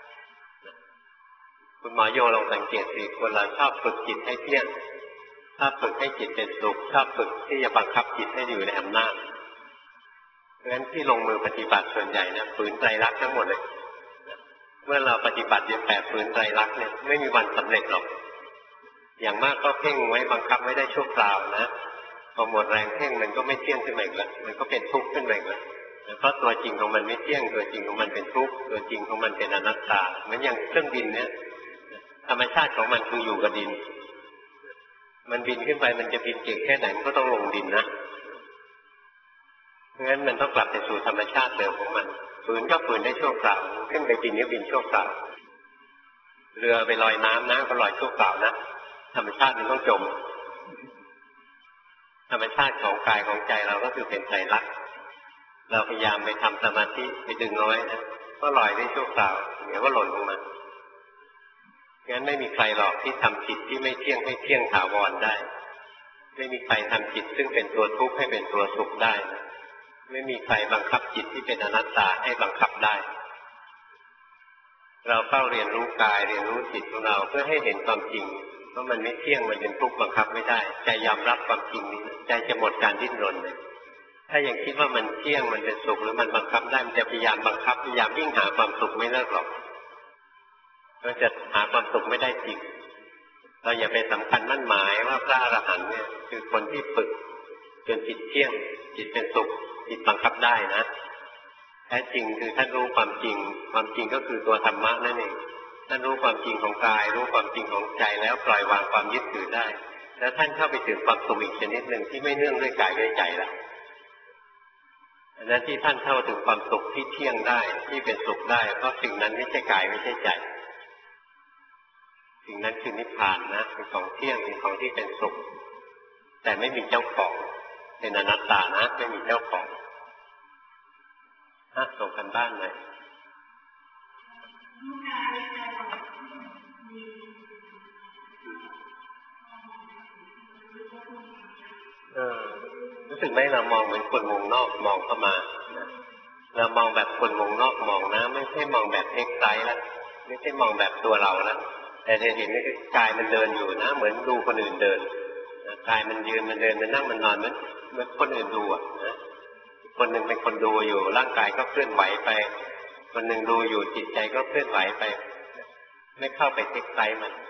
คุณหมอโยลองสังเกตสิคนเราชอบฝึกจิตให้เที่ยงชอบฝึกให้จิตเป็นสุขชอบฝึกที่จะบังคับจิตให้อยู่ในอำนาจเพราะฉะนั้นที่ลงมือปฏิบัติส่วนใหญ่นะฝืนไตรลักษณ์ทั้งหมดเลยเมื่อเราปฏิบัติอย่างแบบฝืนไตรลักษณ์เนี่ยไม่มีวันสำเร็จหรอกอย่างมากก็เพ่งไว้บังคับไม่ได้ชั่วคราวนะพอหมดแรงเพ่งมันก็ไม่เที่ยงขึ้นมาอีกแล้วมันก็เป็นทุกข์ขึ้นมาอีกแล้วเพราะตัวจริงของมันไม่เที่ยงตัวจริงของมันเป็นทุกข์ตัวจริงของมันเป็นอนัตตาเหมือนอย่างเครื่องบินเนี่ยธรรมชาติของมันคืออยู่กับดินมันบินขึ้นไปมันจะบินเก่งแค่ไหนมันก็ต้องลงดินนะเพราะงั้นมันต้องกลับไปสู่ธรรมชาติเดิมของมันฝืนก็ฝืนได้ชั่วคราวขึ้นไปบินก็บินชั่วคราวเรือไปลอยน้ำนะก็ลอยชั่วคราวนะธรรมชาติมันต้องจมธรรมชาติของกายของใจเราก็คือเป็นไตรลักษณ์เราพยายามไปทำสมาธิไปดึงเอาไว้นะก็ลอยได้ชั่วคราวเดี๋ยวก็หล่นลงมางั้นไม่มีใครหรอกที่ทำจิตที่ไม่เที่ยงให้เที่ยงถาวรได้ไม่มีใครทำจิตซึ่งเป็นตัวทุกข์ให้เป็นตัวสุขได้ไม่มีใครบังคับจิตที่เป็นอนัตตาให้บังคับได้เราเฝ้าเรียนรู้กายเรียนรู้จิตของเราเพื่อให้เห็นความจริงว่ามันไม่เที่ยงมันเป็นทุกข์บังคับไม่ได้ใจยอมรับความจริงนี้ใจจะหมดการดิ้นรนเลยถ้ายังคิดว่ามันเที่ยงมันเป็นสุขหรือมันบังคับได้มันจะพยายามบังคับพยายามยิ่งหาความสุขไม่เลิกหรอกมันจะหาความสุขไม่ได้จริงเราอย่าไปสำคัญมั่นหมายว่าพระอรหันต์เนี่ยคือคนที่ฝึกจนจิตเที่ยงจิตเป็นสุขจิตบังคับได้นะแท้จริงคือท่านรู้ความจริงความจริงก็คือตัวธรรมะนั่นเองท่านรู้ความจริงของกายรู้ความจริงของใจแล้วปล่อยวางความยึดถือได้แล้วท่านเข้าไปถึงความสุขอีกชนิดหนึ่งที่ไม่เนื่องด้วยกายด้วยใจละอันนั้นที่ท่านเข้าถึงความสุขที่เที่ยงได้ที่เป็นสุขได้เพราะสิ่งนั้นไม่ใช่กายไม่ใช่ใจสิ่งนั้นคือนิพพานนะเป็นของเที่ยงเป็นของที่เป็นสุขแต่ไม่มีเจ้าของเป็นอนัตตานะไม่มีเจ้าของส่งกันบ้านเลยรู้สึกไหมเรามองเหมือนคนวงนอกมองเข้ามาเรามองแบบคนวงนอกมองนะไม่ใช่มองแบบเอ็กไซต์แล้วไม่ใช่มองแบบตัวเราแล้วแต่เห็นนี่กายมันเดินอยู่นะเหมือนดูคนอื่นเดินกายมันยืนมันเดินมันนั่งมันนอนเหมือนคนอื่นดูอ่ะนะคนหนึ่งเป็นคนดูอยู่ร่างกายก็เคลื่อนไหวไปคนหนึ่งดูอยู่จิตใจก็เคลื่อนไหวไปไม่เข้าไปเอ็กไซต์มัน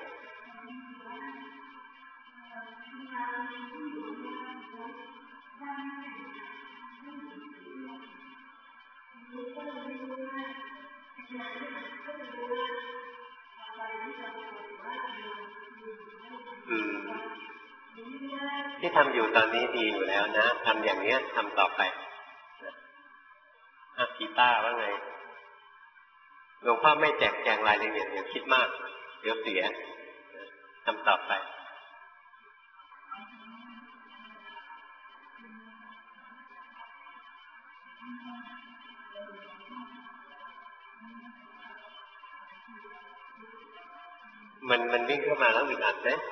ที่ทำอยู่ตอนนี้ดีอยู่แล้วนะทำอย่างนี้ทำต่อไปกีตาร์ว่าไงหลวงพ่อไม่แจกแจงรายละเอียดอย่าคิดมากเดี๋ยวเสียทำต่อไปมันวิ่งเข้ามาแล้วอึดอัดนะ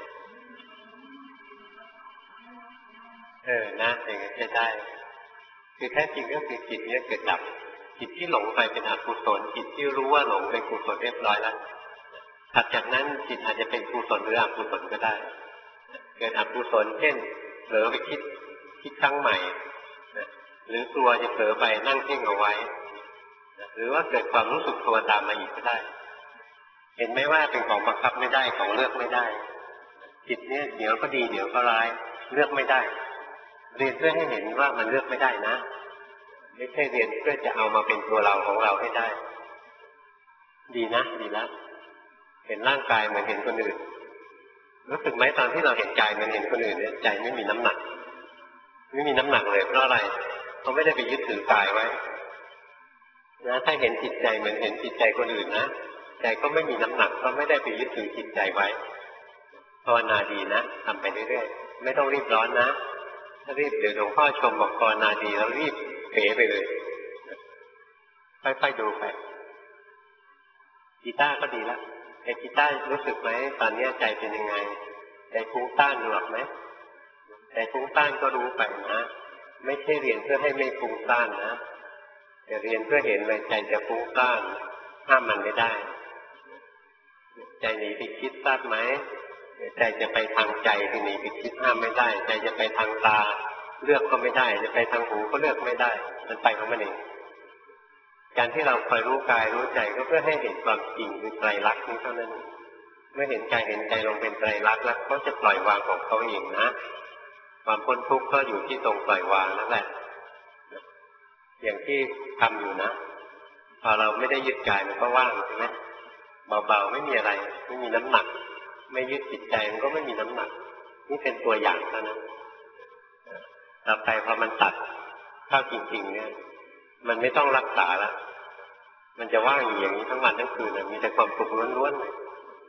นะอย่างนี้ใช้ได้คือแท้จริงก็คือจิตนี้เกิดดับจิตที่หลงไปเป็นอกุศลจิตที่รู้ว่าหลงเป็นกุศลเรียบร้อยแล้วถัดจากนั้นจิตอาจจะเป็นกุศลหรืออกุศลก็ได้เกิดอกุศลเช่นเผลอไปคิดครั้งใหม่หรือกลัวจะเผลอไปนั่งเพ่งเอาไว้หรือว่าเกิดความรู้สึกตัวตามมาอีกก็ได้เห็นไหมว่าเป็นของบังคับไม่ได้ของเลือกไม่ได้จิตเนี่ยเดี๋ยวก็ดีเดี๋ยวก็ร้ายเลือกไม่ได้เรียนเพื่อให้เห็นว่ามันเลือกไม่ได้นะไม่ใช่เรียนเพื่อจะเอามาเป็นตัวเราของเราให้ได้ดีนะดีแล้วเห็นร่างกายเหมือนเห็นคนอื่นรู้สึกไหมตอนที่เราเห็นกายเหมือนเห็นคนอื่นเนี่ยใจไม่มีน้ำหนักไม่มีน้ำหนักเลยเพราะอะไรเขาไม่ได้ไปยึดถือกายไว้นะถ้าเห็นจิตใจเหมือนเห็นจิตใจคนอื่นนะใจก็ไม่มีน้ำหนักก็ไม่ได้ไปยึดถือจิตใจไว้ภาวนาดีนะทำไปเรื่อยๆไม่ต้องรีบร้อนนะถ้ารีบเดี๋ยวหลวงพ่อชมบอกภาวนาดีแล้วรีบเป๋ไปเลยค่อยๆดูไปกีตาร์ก็ดีแล้วไอ้กีตาร์รู้สึกไหมตอนนี้ใจเป็นยังไงใจฟุ้งซ่านหรอกไหมใจฟุ้งซ่านก็รู้ไปนะไม่ใช่เรียนเพื่อให้ไม่ฟุ้งซ่านนะแต่เรียนเพื่อเห็นเลยใจจะฟุ้งซ่านห้ามมันไม่ได้ใจหนีไปคิดทราบไหมใจจะไปทางใจที่หนีไปคิดห้ามไม่ได้ใจจะไปทางตาเลือกก็ไม่ได้จะไปทางหูก็เลือกไม่ได้มันไปของมันเองการที่เราคอยรู้กายรู้ใจก็เพื่อให้เห็นความจริงคือไตรลักษณ์นี้เท่านั้นเมื่อเห็นกายเห็นใจลงเป็นไตรลักษณ์แล้วเขาจะปล่อยวางของเขาเองนะความพ้นทุกข์ก็อยู่ที่ตรงปล่อยวางนั่นแหละอย่างที่ทำอยู่นะพอเราไม่ได้ยึดกายมันก็ว่างใช่ไหมเบาๆไม่มีอะไรไม่มีน้ำหนักไม่ยึดจิตใจมันก็ไม่มีน้ำหนักนี่เป็นตัวอย่างเท่านั้นต่อไปพอมันตัดเข้าจริงๆเนี่ยมันไม่ต้องรักษาแล้วมันจะว่างอยู่อย่างนี้ทั้งวันทั้งคืนมีแต่ความสุขล้วนๆเลย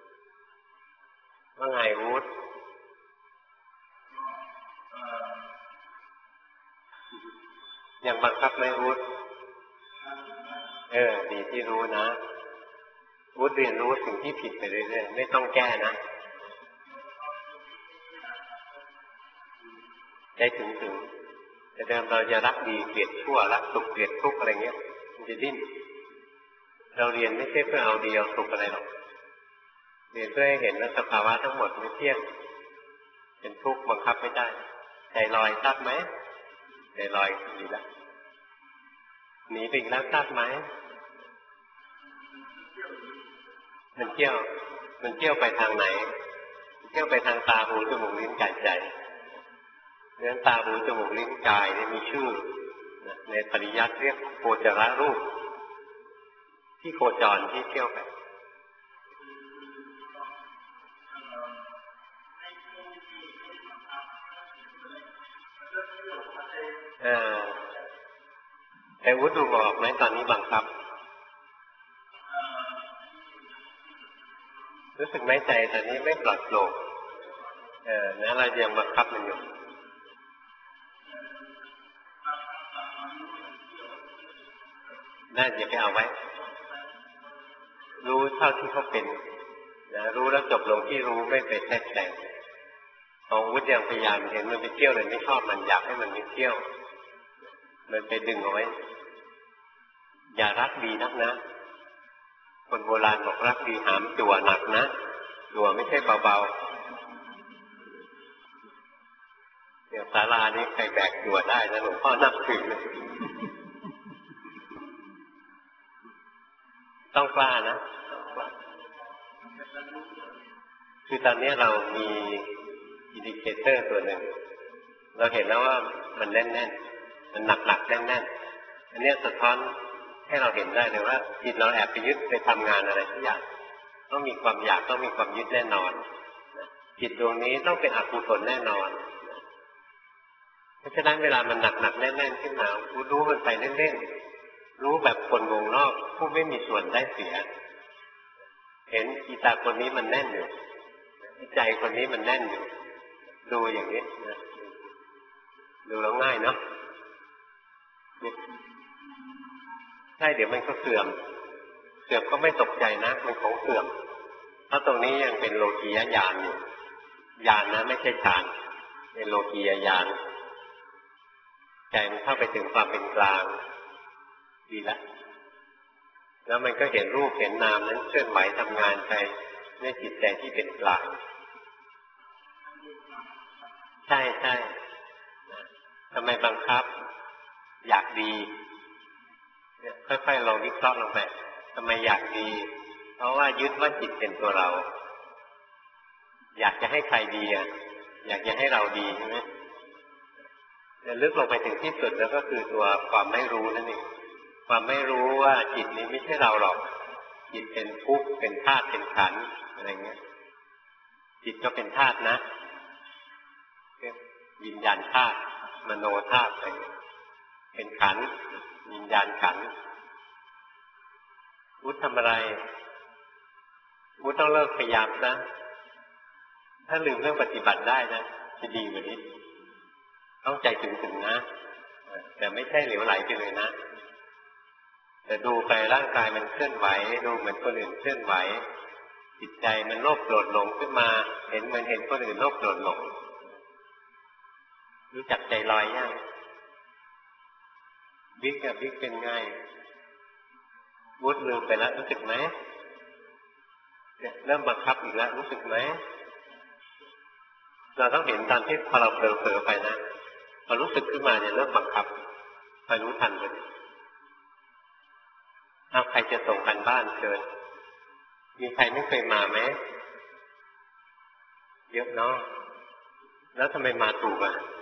ว่าไงวูดยังบังคับไหมวูดดีที่รู้นะวูดเรียนรู้สิ่งที่ผิดไปเรื่อยๆไม่ต้องแก้นะใจถึงแต่เดิมเราจะรักดีเกลียดชั่วรักสุขเกลียดทุกข์อะไรเงี้ยมันจะดิ้นเราเรียนไม่ใช่เพื่อเอาดีเอาสุขอะไรหรอกเรียนเพื่อให้เห็นว่าสภาวะทั้งหมดไม่เที่ยงเป็นทุกข์บังคับไม่ได้ใจลอยทราบไหมใจลอยดีแล้วหนีไปอีกแล้วทราบไหมมันเที่ยวไปทางไหนเที่ยวไปทางตาหูจมูกลิ้นกายใจเพราะฉะนั้นตาหูจมูกลิ้นกายนี่มีชื่อในปริยัติเรียกโคจรรูปที่โคจรที่เที่ยวไปแต่วุฒิดูออกไหมตอนนี้บังคับรู้สึกไหมใจตอนนี้ไม่ปลอดโปร่งนะเรายังบังคับมันอยู่น่าจะไปเอาไว้รู้เท่าที่เขาเป็นนะรู้แล้วจบลงที่รู้ไม่ไปแทรกแซงของวุฒิยังพยายามเห็นมันไปเที่ยวเลยไม่ชอบมันอยากให้มันไม่เที่ยวมันไปดึงเอาไว้อย่ารักดีนักนะคนโบราณบอกรักดีหามจั่วหนักนะจั่วไม่ใช่เบาๆเดี๋ยวศาลานี้ใครแบกจั่วได้นะหลวงพ่อนับถือเลยต้องกล้านะคือตอนนี้เรามีอินดิเคเตอร์ตัวหนึ่งเราเห็นแล้วว่ามันแน่นๆมันหนักๆแน่นๆอันนี้สะท้อนให้เราเห็นได้เลยว่าจิตเราแอบไปยึดไปทำงานอะไรทุกอย่างต้องมีความอยากต้องมีความยึดแน่นอนจิตดวงนี้ต้องเป็นอกุศลแน่นอนเพราะฉะนั้นเวลามันหนักๆแน่นๆขึ้นมารู้มันไปเล่นๆรู้แบบคนวงนอกผู้ไม่มีส่วนได้เสียเห็นอีตาคนนี้มันแน่นอยู่ใจคนนี้มันแน่นอยู่ดูอย่างนี้นะดูแล้วง่ายเนาะใช่เดี๋ยวมันก็เสื่อมก็ไม่ตกใจนะมันของเสื่อมเพราะตรงนี้ยังเป็นโลกียญาณอยู่ญาณนะไม่ใช่ฌานเป็นโลกียญาณใจมันเข้าไปถึงความเป็นกลางดีแล้วมันก็เห็นรูปเห็นนามนั้นเคลื่อนไหวทำงานไปในจิตใจที่เป็นกลางใช่ทำไมบังคับอยากดีค่อยๆลองวิเคราะห์ลงไปทำไมอยากดีเพราะว่ายึดว่าจิตเป็นตัวเราอยากจะให้ใครดีอยากจะให้เราดีใช่ไหมแต่ลึกลงไปถึงที่สุดแล้วก็คือตัวความไม่รู้นั่นเองความไม่รู้ว่าจิตนี้ไม่ใช่เราหรอกจิตเป็นทุกข์เป็นธาตุเป็นขันธ์อะไรเงี้ยจิตก็เป็นธาตุนะวิญญาณธาตุมโนธาตุอะไรเป็นขันธ์วิญญาณขันธ์วุฒิทำอะไรวุฒิต้องเลิกพยายามนะถ้าลืมเรื่องปฏิบัติได้นะจะดีกว่านี้ต้องใจถึงๆนะแต่ไม่ใช่เหลวไหลไปเลยนะแต่ดูไปร่างกายมันเคลื่อนไหวดูเหมือนคนอื่นเคลื่อนไหวจิตใจมันโลภโกรธหลงขึ้นมาเห็นมันเห็นคนอื่นโลภโกรธหลงรู้จักใจลอยยังบิ๊กเป็นไงวุฒิลืมไปแล้วรู้สึกไหมเริ่มบังคับอีกแล้วรู้สึกไหมเราต้องเห็นตอนที่พอเราเผลอไปนะพอรู้สึกขึ้นมาเนี่ยเริ่มบังคับคอยรู้ทันเลยเอาใครจะส่งกันบ้านเชิญมีใครไม่เคยมาไหมเยอะเนาะแล้วทำไมมาถูก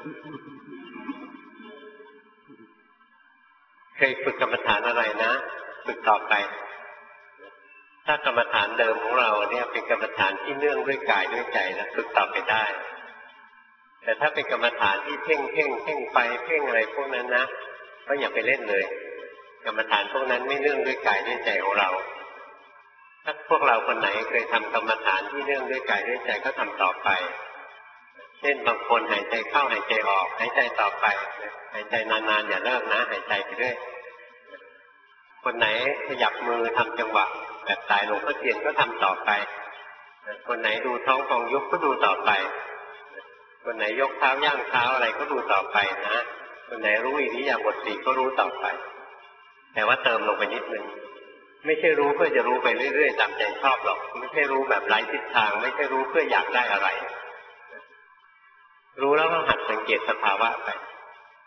เคยฝึกกรรมฐานอะไรนะฝึกต่อไปถ้ากรรมฐานเดิมของเราเนี่ยเป็นกรรมฐานที่เนื่องด้วยกายด้วยใจแล้วฝึกต่อไปได้แต่ถ้าเป็นกรรมฐานที่เพ่งไปเพ่งอะไรพวกนั้นนะก็อย่าไปเล่นเลยกรรมฐานพวกนั้นไม่เนื่องด้วยกายด้วยใจของเราถ้าพวกเราคนไหนเคยทำกรรมฐานที่เนื่องด้วยกายด้วยใจก็ทำต่อไปเช่นบางคนหายใจเข้าหายใจออกหายใจต่อไปหายใจนานๆอย่าเลิกนะหายใจไปเรื่อยคนไหนขยับมือทำจังหวะแบบสายหลวงพ่อเทียนก็ทำต่อไปคนไหนดูท้องฟองยุบก็ดูต่อไปคนไหนยกเท้าย่างเท้าอะไรก็ดูต่อไปนะคนไหนรู้อิริยาบถสี่ก็รู้ต่อไปแต่ว่าเติมลงไปนิดนึงไม่ใช่รู้เพื่อจะรู้ไปเรื่อยๆตามใจชอบหรอกไม่ใช่รู้แบบไร้ทิศทางไม่ใช่รู้เพื่ออยากได้อะไรรู้แล้วก็หัดสังเกตสภาวะไป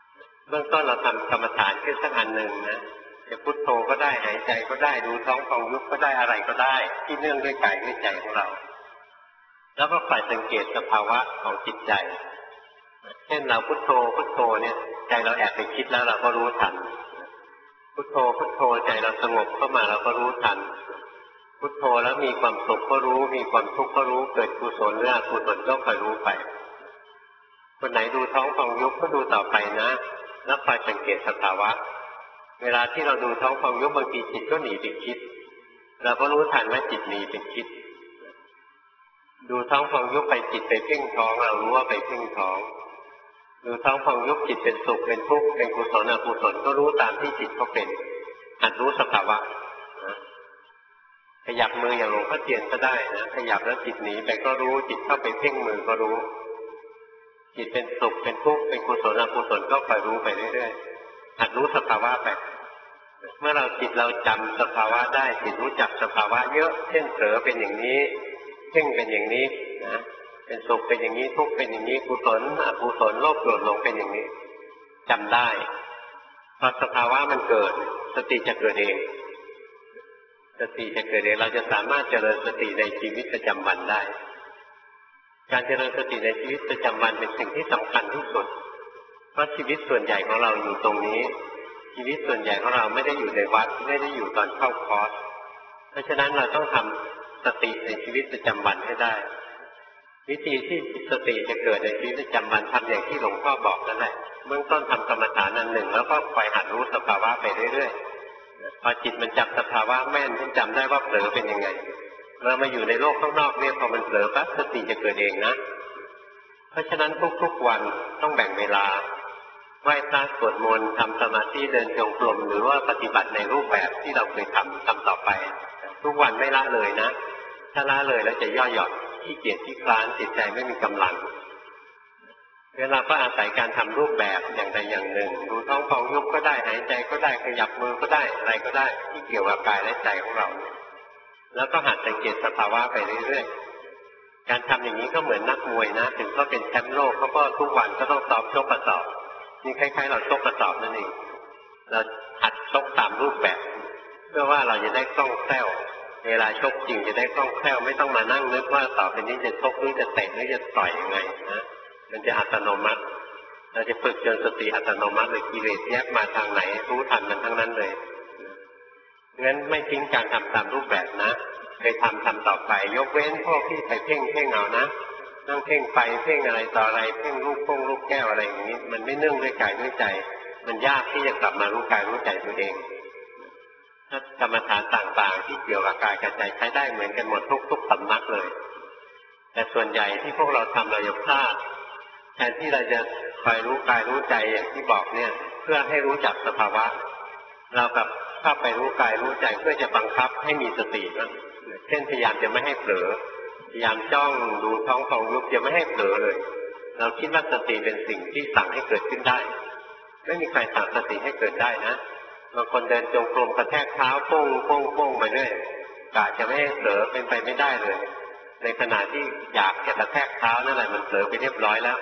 เบื้องต้นเราทำกรรมฐานขึ้นสักอันหนึ่งนะจะพุทโธก็ได้หายใจก็ได้ดูท้องพองยุบก็ได้อะไรก็ได้ที่เนื่องด้วยกายด้วยใจของเราแล้วก็ฝ่ายสังเกตสภาวะของจิตใจเช่นเราพุทโธพุทโธเนี่ยใจเราแอบไปคิดแล้วเราก็รู้ทันพุทโธพุทโธใจเราสงบเข้ามาเราก็รู้ทันพุทโธแล้วมีความสุขก็รู้มีความทุกข์ก็รู้เกิดกุศลหรืออกุศลก็คอยรู้ไปคนไหนดูท้องพองยุบก็ดูต่อไปนะแล้วคอยสังเกตสภาวะเวลาที่เราดูท้องพองยุบบางทีจิตก็หนีไปคิดเราก็รู้ทันว่าจิตหนีไปคิดดูท้องพองยุบไปจิตไปเพ่งท้องเรารู้ว่าไปเพ่งท้องดูท้องพองยุบจิตเป็นสุขเป็นทุกข์เป็นกุศลอกุศลก็รู้ตามที่จิตเขาเป็นหัดรู้สภาวะขยับมืออย่างหลวงพ่อเทียนก็ได้นะขยับแล้วจิตหนีไปก็รู้จิตเข้าไปเพ่งมือก็รู้จิตเป็นสุขเป็นทุกข์เป็นกุศลอกุศลก็คอยรู้ไปเรื่อยๆหัดรู้สภาวะไปเมื่อจิตเราจำสภาวะได้จิตรู้จักสภาวะเยอะเช่นเผลอเป็นอย่างนี้เพ่งเป็นอย่างนี้นะเป็นสุขเป็นอย่างนี้ทุกข์เป็นอย่างนี้กุศลอกุศลโลภโกรธหลงเป็นอย่างนี้จำได้พอสภาวะมันเกิดสติจะเกิดเองสติจะเกิดเองเราจะสามารถเจริญสติในชีวิตประจำวันได้การเจริญสติในชีวิตประจำวันเป็นสิ่งที่สำคัญที่สุดเพราะชีวิตส่วนใหญ่ของเราอยู่ตรงนี้ชีวิตส่วนใหญ่ของเราไม่ได้อยู่ในวัดไม่ได้อยู่ตอนเข้าคอร์สเพราะฉะนั้นเราต้องทำสติในชีวิตประจำวันให้ได้วิธีที่สติจะเกิดในชีวิตประจำวันทำอย่างที่หลวงพ่อบอกนั่นแหละเบื้องต้นทำกรรมฐานอันหนึ่งแล้วก็คอยหัดรู้สภาวะไปเรื่อยๆพอจิตมันจับสภาวะแม่นมันจำได้ว่าเผลอเป็นยังไงเรามาอยู่ในโลกข้างนอกเนี่ยพอมันเผลอปั๊บสติจะเกิดเองนะเพราะฉะนั้นทุกๆวันต้องแบ่งเวลาไหว้พระสวดมนต์ทำสมาธิเดินจงกรมหรือว่าปฏิบัติในรูปแบบที่เราเคยทำต่อไปทุกวันไม่ละเลยนะถ้าละเลยแล้วจะย่อหย่อนขี้เกียจขี้คลานจิตใจไม่มีกำลังเวลาก็อาศัยการทำรูปแบบอย่างใดอย่างหนึ่งดูท้องพองยุบก็ได้หายใจก็ได้ขยับมือก็ได้อะไรก็ได้ที่เกี่ยวกับกายและใจของเราแล้วก็หัดสังเกตสภาวะไปเรื่อยๆการทำอย่างนี้ก็เหมือนนักมวยนะถึงเขาเป็นแชมป์โลกเขาก็ทุกวันก็ต้องซ้อมชกกระสอบนี่คล้ายๆเราชกกระสอบนั่นเองเราหัดชกตามรูปแบบเพื่อว่าเราจะได้คล่องแคล่วเวลาชกจริงจะได้คล่องแคล่วไม่ต้องมานั่งนึกว่าต่อไปนี้จะชกหรือจะเตะหรือจะต่อยยังไงนะมันจะอัตโนมัติเราจะฝึกจนสติอัตโนมัติเลยกิเลสแยกมาทางไหนรู้ทันมันทั้งนั้นเลยงั้นไม่ทิ้งการทำตามรูปแบบนะเคยทำต่อไปยกเว้นพวกที่ไปเพ่งเอานะนั่งเพ่งไปเพ่งอะไรต่ออะไรเพ่งลูกแก้วอะไรอย่างนี้มันไม่เนื่องด้วยกายด้วยใจมันยากที่จะกลับมารู้กายรู้ใจตัวเองถ้ากรรมฐานต่างๆที่เกี่ยวกับกายกับใจใช้ได้เหมือนกันหมดทุกสำนักเลยแต่ส่วนใหญ่ที่พวกเราทำเราจะพลาดแทนที่เราจะคอยรู้กายรู้ใจอย่างที่บอกเนี่ยเพื่อให้รู้จักสภาวะเรากับเข้าไปรู้กายรู้ใจเพื่อจะบังคับให้มีสตินะเช่นพยายามจะไม่ให้เผลอพยายามจ้องดูท้องพองยุบจะไม่ให้เผลอเลยเราคิดว่าสติเป็นสิ่งที่สั่งให้เกิดขึ้นได้ไม่มีใครสั่งสติให้เกิดได้นะบางคนเดินจงกรมกระแทกเท้าโป้งไปเรื่อยกะจะไม่ให้เผลอเป็นไปไม่ได้เลยในขณะที่อยากจะกระแทกเท้านั่นแหละมันเผลอไปเรียบร้อยแล้ว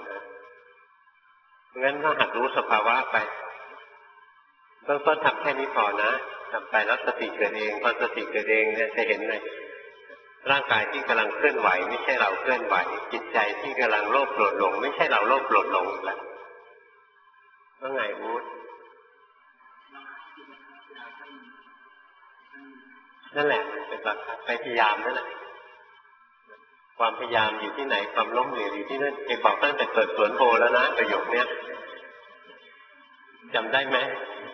งั้นก็หัดรู้สภาวะไปเบื้องต้นทำแค่นี้พอนะทำไปแล้วสติเกิดเองพอสติเกิดเองเนี่ยจะเห็นเลยร่างกายที่กำลังเคลื่อนไหวไม่ใช่เราเคลื่อนไหวจิตใจที่กำลังโลภโกรธหลงไม่ใช่เราโลภโกรธหลงอีกแล้วว่าไงวูดนั่นแหละเป็นหลักไปพยายามนั่นแหละความพยายามอยู่ที่ไหนความล้มเหลวอยู่ที่นั่นเอกบอกตั้งแต่เกิดสวนโพแล้วนะประโยคนี้จำได้ไหม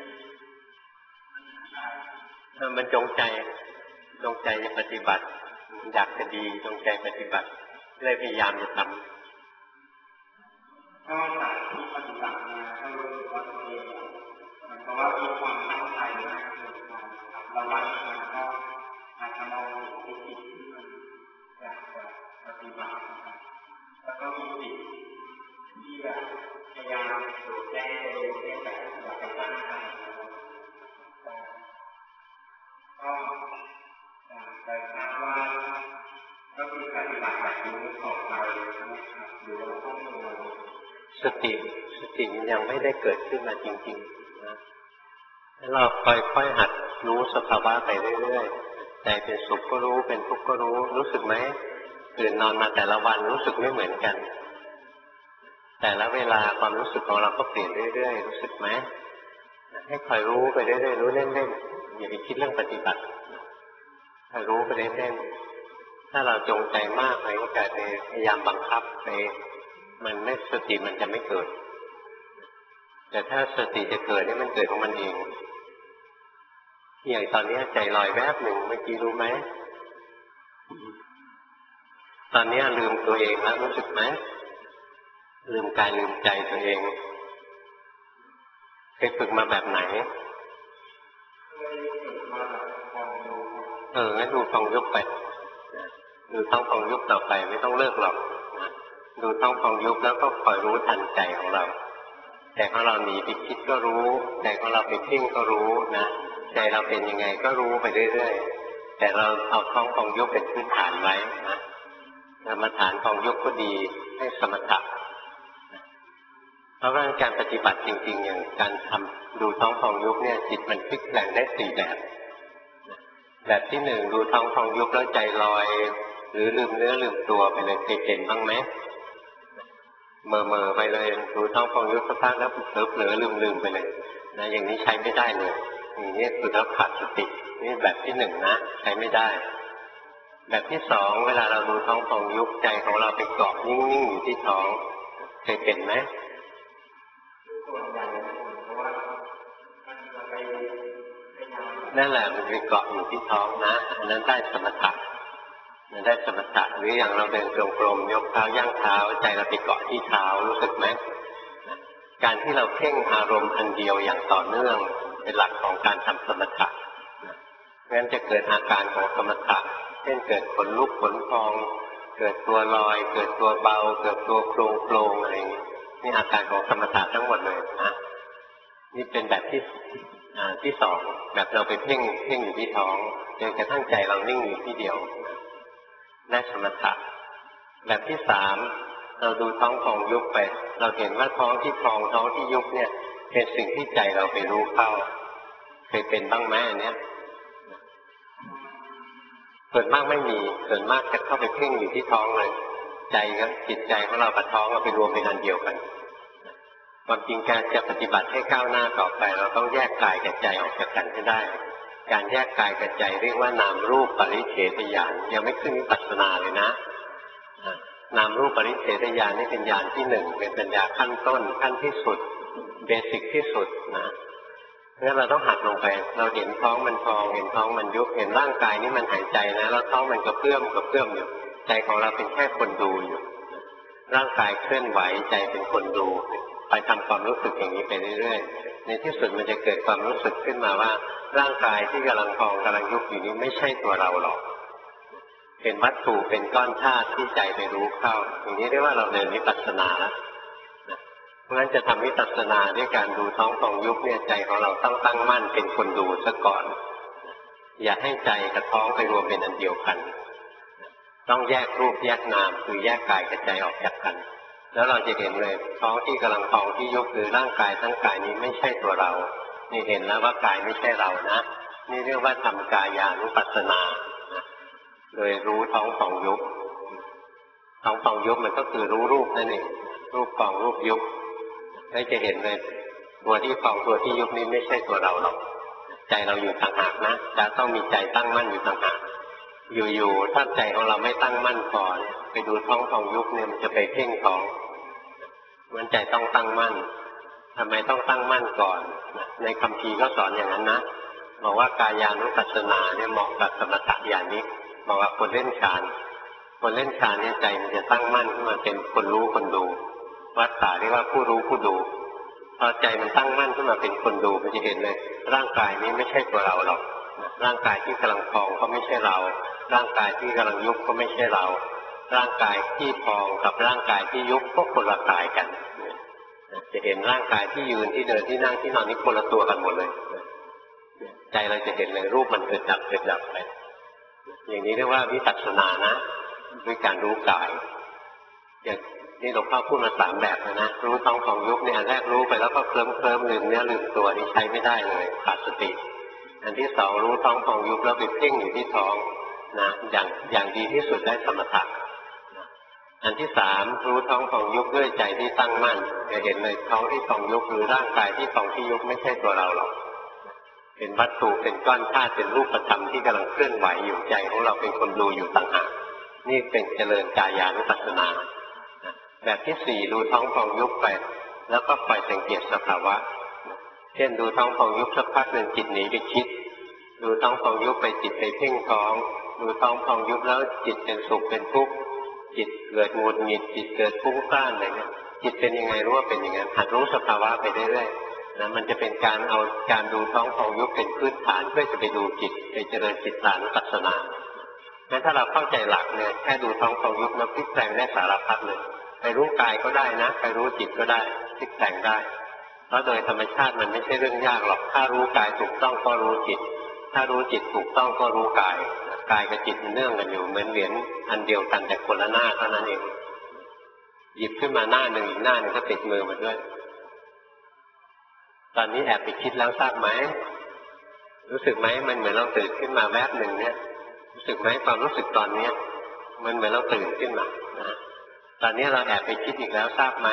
มันจงใจจะปฏิบัติอยากจะดีจงใจปฏิบัติเลยพยายามจะทำก็จากที่ปฏิบัติมาก็รู้สึกว่าตัวเองเพราะว่ามีความตั้งใจมากเกินไปแล้ววันนั้นก็อาจจะมองเห็นสิ่งที่มันอยากจะปฏิบัติแล้วก็มีสิ่งที่แบบพยายามดูแก้ตัวเองให้แบบอยากจะตั้งใจก็แต่ถามว่าก็คือปฏิบัติแบบนี้ของเราใช่ไหมครับหรือว่าต้องมีอะไรสติยังไม่ได้เกิดขึ้นมาจริงๆนะเราค่อยๆหัดรู้สภาวะไปเรื่อยๆใจเป็นสุขก็รู้เป็นทุกข์ก็รู้สึกไหมตื่นนอนมาแต่ละวันรู้สึกไม่เหมือนกันแต่ละเวลาความรู้สึกของเราก็เปลี่ยนเรื่อยๆรู้สึกไหมให้คอยรู้ไปเรื่อยๆรู้เล่นๆอย่าไปคิดเรื่องปฏิบัติคอยรู้ไปเล่นๆถ้าเราจงใจมากไปก็จะพยายามบังคับไปมันไม่สติมันจะไม่เกิดแต่ถ้าสติจะเกิดนี่มันเกิดของมันเองอย่างตอนนี้ใจลอยแวบหนึ่งเมื่อกี้รู้ไหมตอนนี้ลืมตัวเองแล้วรู้สึกไหมลืมกายลืมใจตัวเองเคยฝึกมาแบบไหนงั้นดูฟองยุบไปดูท้องฟองยุบต่อไปไม่ต้องเลิกหรอกดูท้องฟองยุบแล้วก็คอยรู้ทันใจของเราใจของเราหนีไปคิดก็รู้ใจของเราไปเพ่งก็รู้นะใจเราเป็นยังไงก็รู้ไปเรื่อยๆแต่เราเอาท้องฟองยุบเป็นพื้นฐานไว้นะกรรมฐานฟองยุบก็ดีให้สมถะเพราะว่าการปฏิบัติจริงๆอย่างการทำดูท้องฟองยุบเนี่ยจิตมันพลิกแปลงได้4แบบที่1ดูท้องฟองยุบแล้วใจลอยหรือลืมเนื้อลืมตัวไปเลยเคยเป็นบ้างไหมเมอไปเลยดูท้องฟองยุบสักพักแล้วเผลอลืมไปเลยนะอย่างนี้ใช้ไม่ได้เลยอย่างนี้คือเราขาดสตินี่แบบที่1นะใช้ไม่ได้แบบที่2เวลาเราดูท้องฟองยุบใจของเราไปเกาะนิ่งๆอยู่ที่ท้องเคยเป็นไหมนั่นแหละมันไปเกาะอยู่ที่ท้องนะอันนั้นได้สมถะมันได้สมถะหรืออย่างเราเดินจงกรมยกเท้าย่างเท้าใจเราไปเกาะที่เท้ารู้สึกไหมการที่เราเพ่งอารมณ์อันเดียวอย่างต่อเนื่องเป็นหลักของการทำสมถะงั้นจะเกิดอาการของสมถะเช่นเกิดขนลุกขนพองเกิดตัวลอยเกิดตัวเบาเกิดตัวโครงอะไรอย่างนี้นี่อาการของสมถะทั้งหมดเลยนะนี่เป็นแบบที่สองแบบเราไปเพ่งอยู่ที่ท้องจนกระทั่งใจเรานิ่งอยู่ที่เดียวได้สมถะแบบที่3เราดูท้องพองยุบไปเราเห็นว่าท้องที่พองท้องที่ยุบเนี่ยเป็นสิ่งที่ใจเราไปรู้เข้าเคยเป็นบ้างไหมอันเนี้ยส่วนมากไม่มีส่วนมากจะเข้าไปเพ่งอยู่ที่ท้องเลยใจกับจิตใจของเรากับท้องเราไปรวมเป็นอันเดียวกันความจริงการจะปฏิบัติให้ก้าวหน้าต่อไปเราต้องแยกกายกับใจออกจากกันให้ได้การแยกกายกับใจเรียกว่านามรูปปริเฉทญาณยังไม่ขึ้นวิปัสสนาเลยนะนามรูปปริเฉทญาณนี่เป็นญาณที่1เป็นปัญญาขั้นต้นขั้นที่สุดเบสิกที่สุดนะงั้นเราต้องหัดลงไปเราเห็นท้องมันพองเห็นท้องมันยุบเห็นร่างกายนี่มันหายใจนะแล้วท้องมันกระเพื่อมอยู่ใจของเราเป็นแค่คนดูอยู่ร่างกายเคลื่อนไหวใจเป็นคนดูไปทำความรู้สึกอย่างนี้ไปเรื่อยๆในที่สุดมันจะเกิดความรู้สึกขึ้นมาว่าร่างกายที่กำลังพองกำลังยุบอยู่นี้ไม่ใช่ตัวเราหรอกเป็นวัตถุเป็นก้อนธาตุที่ใจไปรู้เข้าอย่างนี้เรียกว่าเราเดินวิปัสสนาแล้วเพราะฉะนั้นจะทำวิปัสสนาด้วยการดูท้องพองยุบเนี่ยใจของเราต้องตั้งมั่นเป็นคนดูซะก่อนอย่าให้ใจกับท้องไปรวมเป็นอันเดียวกันต้องแยกรูปแยกนามคือแยกกายกับใจออกจากกันแล้วเราจะเห็นเลยท้องที่กำลังพองที่ยุบหรือร่างกายทั้งกายนี้ไม่ใช่ตัวเรานี่เห็นแล้วว่ากายไม่ใช่เรานะนี่เรียกว่าทำกายานุปัสสนาโดยรู้ท้องพองยุบท้องพองยุบมันก็คือรู้รูปนั่นเองรูปพองรูปยุบแล้วจะเห็นเลยตัวที่พองตัวที่ยุบนี้ไม่ใช่ตัวเราหรอกใจเราอยู่ต่างหากนะจะต้องมีใจตั้งมั่นอยู่ต่างหากอยู่ๆถ้าใจของเราไม่ตั้งมั่นพอไปดูท้องพองยุบเนี่ยมันจะไปเพ่งท้องมันใจต้องตั้งมั่นทำไมต้องตั้งมั่นก่อนในคัมภีร์ก็สอนอย่างนั้นนะบอกว่ากายานุปัสสนาเนี่ยเหมาะกับสมถะญาณิกบอกว่าคนเล่นฌานเนี่ยใจมันจะตั้งมั่นขึ้นมาเป็นคนรู้คนดูวัฏฏะเรียกว่าผู้รู้ผู้ดูพอใจมันตั้งมั่นขึ้นมาเป็นคนดูมันจะเห็นเลยร่างกายนี้ไม่ใช่ตัวเราหรอกร่างกายที่กำลังพองก็ไม่ใช่เราร่างกายที่กำลังยุบก็ไม่ใช่เราร่างกายที่พองกับร่างกายที่ยุบก็คนละกายกันจะเห็นร่างกายที่ยืนที่เดินที่นั่งที่นอนนี่คนละตัวกันหมดเลยใจเราจะเห็นเลยรูปมันเกิดดับไปอย่างนี้เรียกว่าวิปัสสนานะด้วยการรู้กายนี่หลวงพ่อพูดมา3แบบนะรู้ท้องของยุบเนี่ยอันแรกรู้ไปแล้วก็เคลิ้มลืมเนื้อลืมตัวนี่ใช้ไม่ได้เลยขาดสติอันที่สองรู้ท้องของยุบแล้วไปเพ่งอยู่ที่ท้องนะอย่างดีที่สุดได้สมถะอันที่สามรู้ท้องของยุบด้วยใจที่ตั้งมั่นจะเห็นเลยท้องที่ของยุบหรือร่างกายที่ของที่ยุบไม่ใช่ตัวเราหรอกเป็นวัตถุเป็นก้อนธาตุเป็นรูปธรรมที่กำลังเคลื่อนไหวอยู่ใจของเราเป็นคนดูอยู่ต่างหากนี่เป็นเจริญกายานุปัสสนาแบบที่สี่ดูท้องพองยุบไปแล้วก็คอยสังเกตสภาวะเช่นดูท้องพองยุบสักพักหนึ่งจิตหนีไปคิดดูท้องพองยุบไปจิตไปเพ่งท้องดูท้องพองยุบแล้วจิตเป็นสุขเป็นทุกข์จิตเกิดหงุดหงิดจิตเกิดฟุ้งซ่านอะไรเงี้ยจิตเป็นยังไงรู้ว่าเป็นอย่างนั้นหัดรู้สภาวะไปเรื่อยๆนะมันจะเป็นการเอาการดูท้องพองยุบเป็นพื้นฐานเพื่อจะไปดูจิตไปเจริญจิตตานุปัสสนางั้นถ้าเราเข้าใจหลักเนี่ยแค่ดูท้องพองยุบแล้วพลิกแปลงได้สารพัดเลยไปรู้กายก็ได้นะไปรู้จิตก็ได้พลิกแต่งได้เพราะโดยธรรมชาติมันไม่ใช่เรื่องยากหรอกถ้ารู้กายถูกต้องก็รู้จิตถ้ารู้จิตถูกต้องก็รู้กายกายกับจิตมันเนื่องกันอยู่เหมือนเหรียญอันเดียวกันแต่คนละหน้าเท่านั้นเองหยิบขึ้นมาหน้าหนึ่งอีกหน้าหนึ่งก็ติดมือมาด้วยตอนนี้แอบไปคิดแล้วทราบไหมรู้สึกไหมมันเหมือนเราตื่นขึ้นมาแวบหนึ่งเนี่ยรู้สึกไหมความรู้สึกตอนนี้มันเหมือนเราตื่นขึ้นมานะตอนนี้เราแอบไปคิดอีกแล้วทราบไหม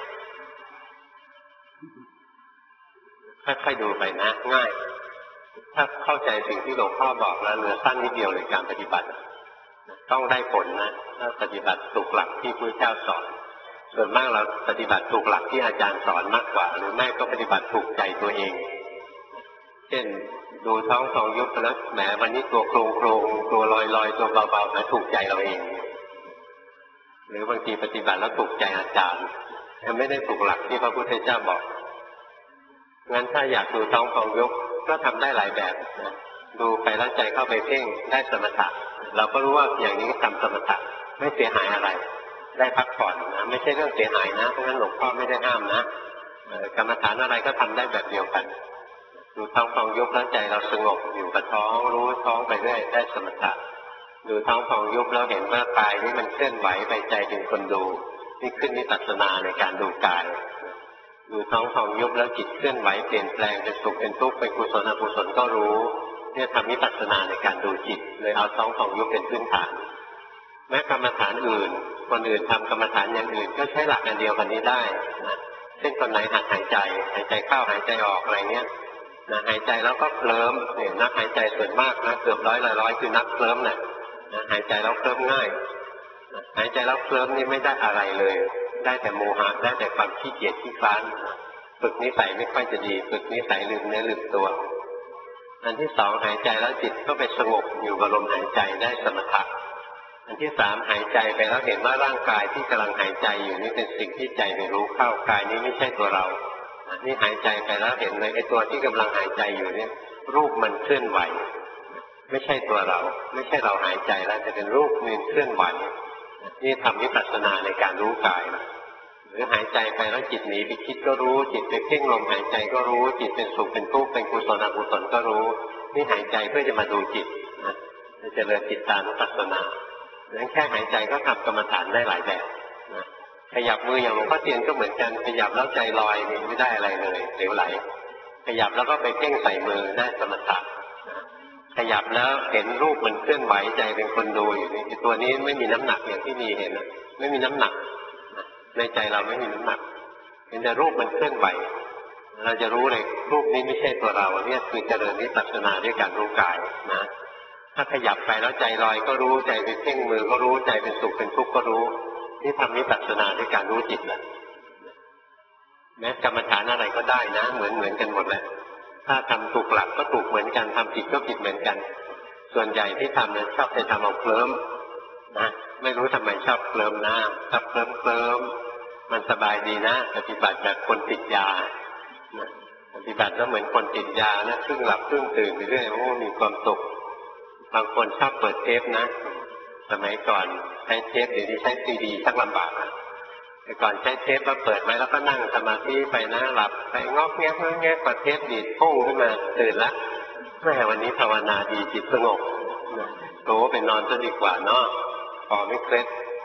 ค่อยๆดูไปนะง่ายถ้าเข้าใจสิ่งที่หลวงพ่อบอกแล้วเหลือสั้นนิดเดียวเลยการปฏิบัติต้องได้ผลนะถ้าปฏิบัติถูกหลักที่พระเจ้าสอนส่วนมากเราปฏิบัติถูกหลักที่อาจารย์สอนมากกว่าหรือไม่ก็ปฏิบัติถูกใจตัวเองเช่นดูท้องพองยุบแล้วแหมวันนี้ตัวโครงตัวลอยตัวเบาๆนะถูกใจเราเองหรือบางทีปฏิบัติแล้วถูกใจอาจารย์แต่ไม่ได้ถูกหลักที่พระพุทธเจ้าบอกงั้นถ้าอยากดูท้องพองยุบก็ทำได้หลายแบบนะดูไปแล้วใจเข้าไปเพ่งได้สมถะเราก็รู้ว่าอย่างนี้ทำสมถะไม่เสียหายอะไรได้พักผ่อนนะไม่ใช่เรื่องเสียหายนะเพราะฉะนั้นหลวงพ่อไม่ได้ห้ามนะกรรมฐานอะไรก็ทำได้แบบเดียวกันดูท้องพองยุบแล้วใจเราสงบอยู่กับท้องรู้ท้องไปเรื่อยได้สมถะดูท้องพองยุบแล้วเห็นว่ากายนี้มันเคลื่อนไหวไปใจเป็นคนดูนี่ขึ้นวิปัสสนาในการดูกายดูท้องพองยุบแล้วจิตเคลื่อนไหวเปลี่ยนแปลงเป็นสุขเป็นทุกข์เป็นกุศลอกุศลก็รู้เนี่ยทำวิปัสสนาในการดูจิตเลยเอาท้องพองยุบเป็นพื้นฐานแม้กรรมฐานอื่นคนอื่นทำกรรมฐานอย่างอื่นก็ใช้หลักอันเดียวกันนี้ได้นะเช่นคนไหนหัดหายใจเข้าหายใจออกอะไรเงี้ยนะหายใจแล้วก็เคลิ้มเนี่ยนักหายใจส่วนมากนะเกือบร้อยคือนักเคลิ้มนะหายใจแล้วเคลิ้มง่ายหายใจแล้วเคลิ้มนี่ไม่ได้อะไรเลยได้แต่โมหะได้แต่ความขี้เกียจขี้คลานฝึกนิสัยไม่ค่อยจะดีฝึกนิสัยลืมเนื้อลืมตัวอันที่สองหายใจแล้วจิตก็ไปสงบอยู่กับลมหายใจได้สมถะอันที่สามหายใจไปแล้วเห็นว่าร่างกายที่กำลังหายใจอยู่นี่เป็นสิ่งที่ใจไปรู้เข้ากายนี้ไม่ใช่ตัวเรานี่หายใจไปแล้วเห็นเลยไอ้ตัวที่กำลังหายใจอยู่เนี่ยรูปมันเคลื่อนไหวไม่ใช่ตัวเราไม่ใช่เราหายใจแล้วแต่เป็นรูปมันเคลื่อนไหวนี่ทำวิปัสสนาในการรู้กายหรือหายใจไปแล้วจิตหนีไปคิดก็รู้จิตไปเพ่งลมหายใจก็รู้จิตเป็นสุขเป็นทุกข์เป็นกุศลอกุศลก็รู้นี่หายใจเพื่อจะมาดูจิตนะจะเจริญจิตตานุปัสสนาแค่หายใจก็ทำกรรมฐานได้หลายแบบนะขยับมืออย่างหลวงพ่อเทียนก็เหมือนกันขยับแล้วใจลอยนี่ไม่ได้อะไรเลยเหลวไหลขยับแล้วก็ไปเพ่งใส่มือได้สมถะขยับแล้วเห็นรูปมันเคลื่อนไหวใจเป็นคนดูอยู่นี่ตัวนี้ไม่มีน้ำหนักอย่างที่มีเห็นนะไม่มีน้ำหนักในใจเราไม่มีน้ำหนักเห็นแต่รูปมันเคลื่อนไหวเราจะรู้เลยรูปนี้ไม่ใช่ตัวเราเนี่ยคือเจริญวิปัสสนาด้วยการรู้กายนะถ้าขยับไปแล้วใจลอยก็รู้ใจไปเพ่งมือก็รู้ใจเป็นสุขเป็นทุกข์ก็รู้นี่ทำวิปัสสนาด้วยการรู้จิตแหละแม้กรรมฐานอะไรก็ได้นะเหมือนกันหมดแหละถ้าทำถูกหลักก็ถูกเหมือนกันทำผิดก็ผิดเหมือนกันส่วนใหญ่ที่ทำเนี่ยชอบไปทำเอาเคลิ้มนะไม่รู้ทำไมชอบเคลิ้มนะชอบเคลิ้มมันสบายดีนะปฏิบัติแบบคนติดยานะปฏิบัติแล้วเหมือนคนติดยานะครึ่งหลับครึ่งตื่นไปเรื่อยโอ้มีความสุขบางคนชอบเปิดเทปนะสมัยก่อนใช้เทปเดี๋ยวนี้ใช้ซีดีชักลำบากนะแต่ก่อนใช้เทปก็เปิดไว้แล้วก็นั่งสมาธิไปนะหลับไปงอกแงกกว่าเทปดีดพุ่งขึ้นมาตื่นละแม่วันนี้ภาวนาดีจิตสงบโตไปนอนซะดีกว่าเนาะพอไม่เคล็ดแ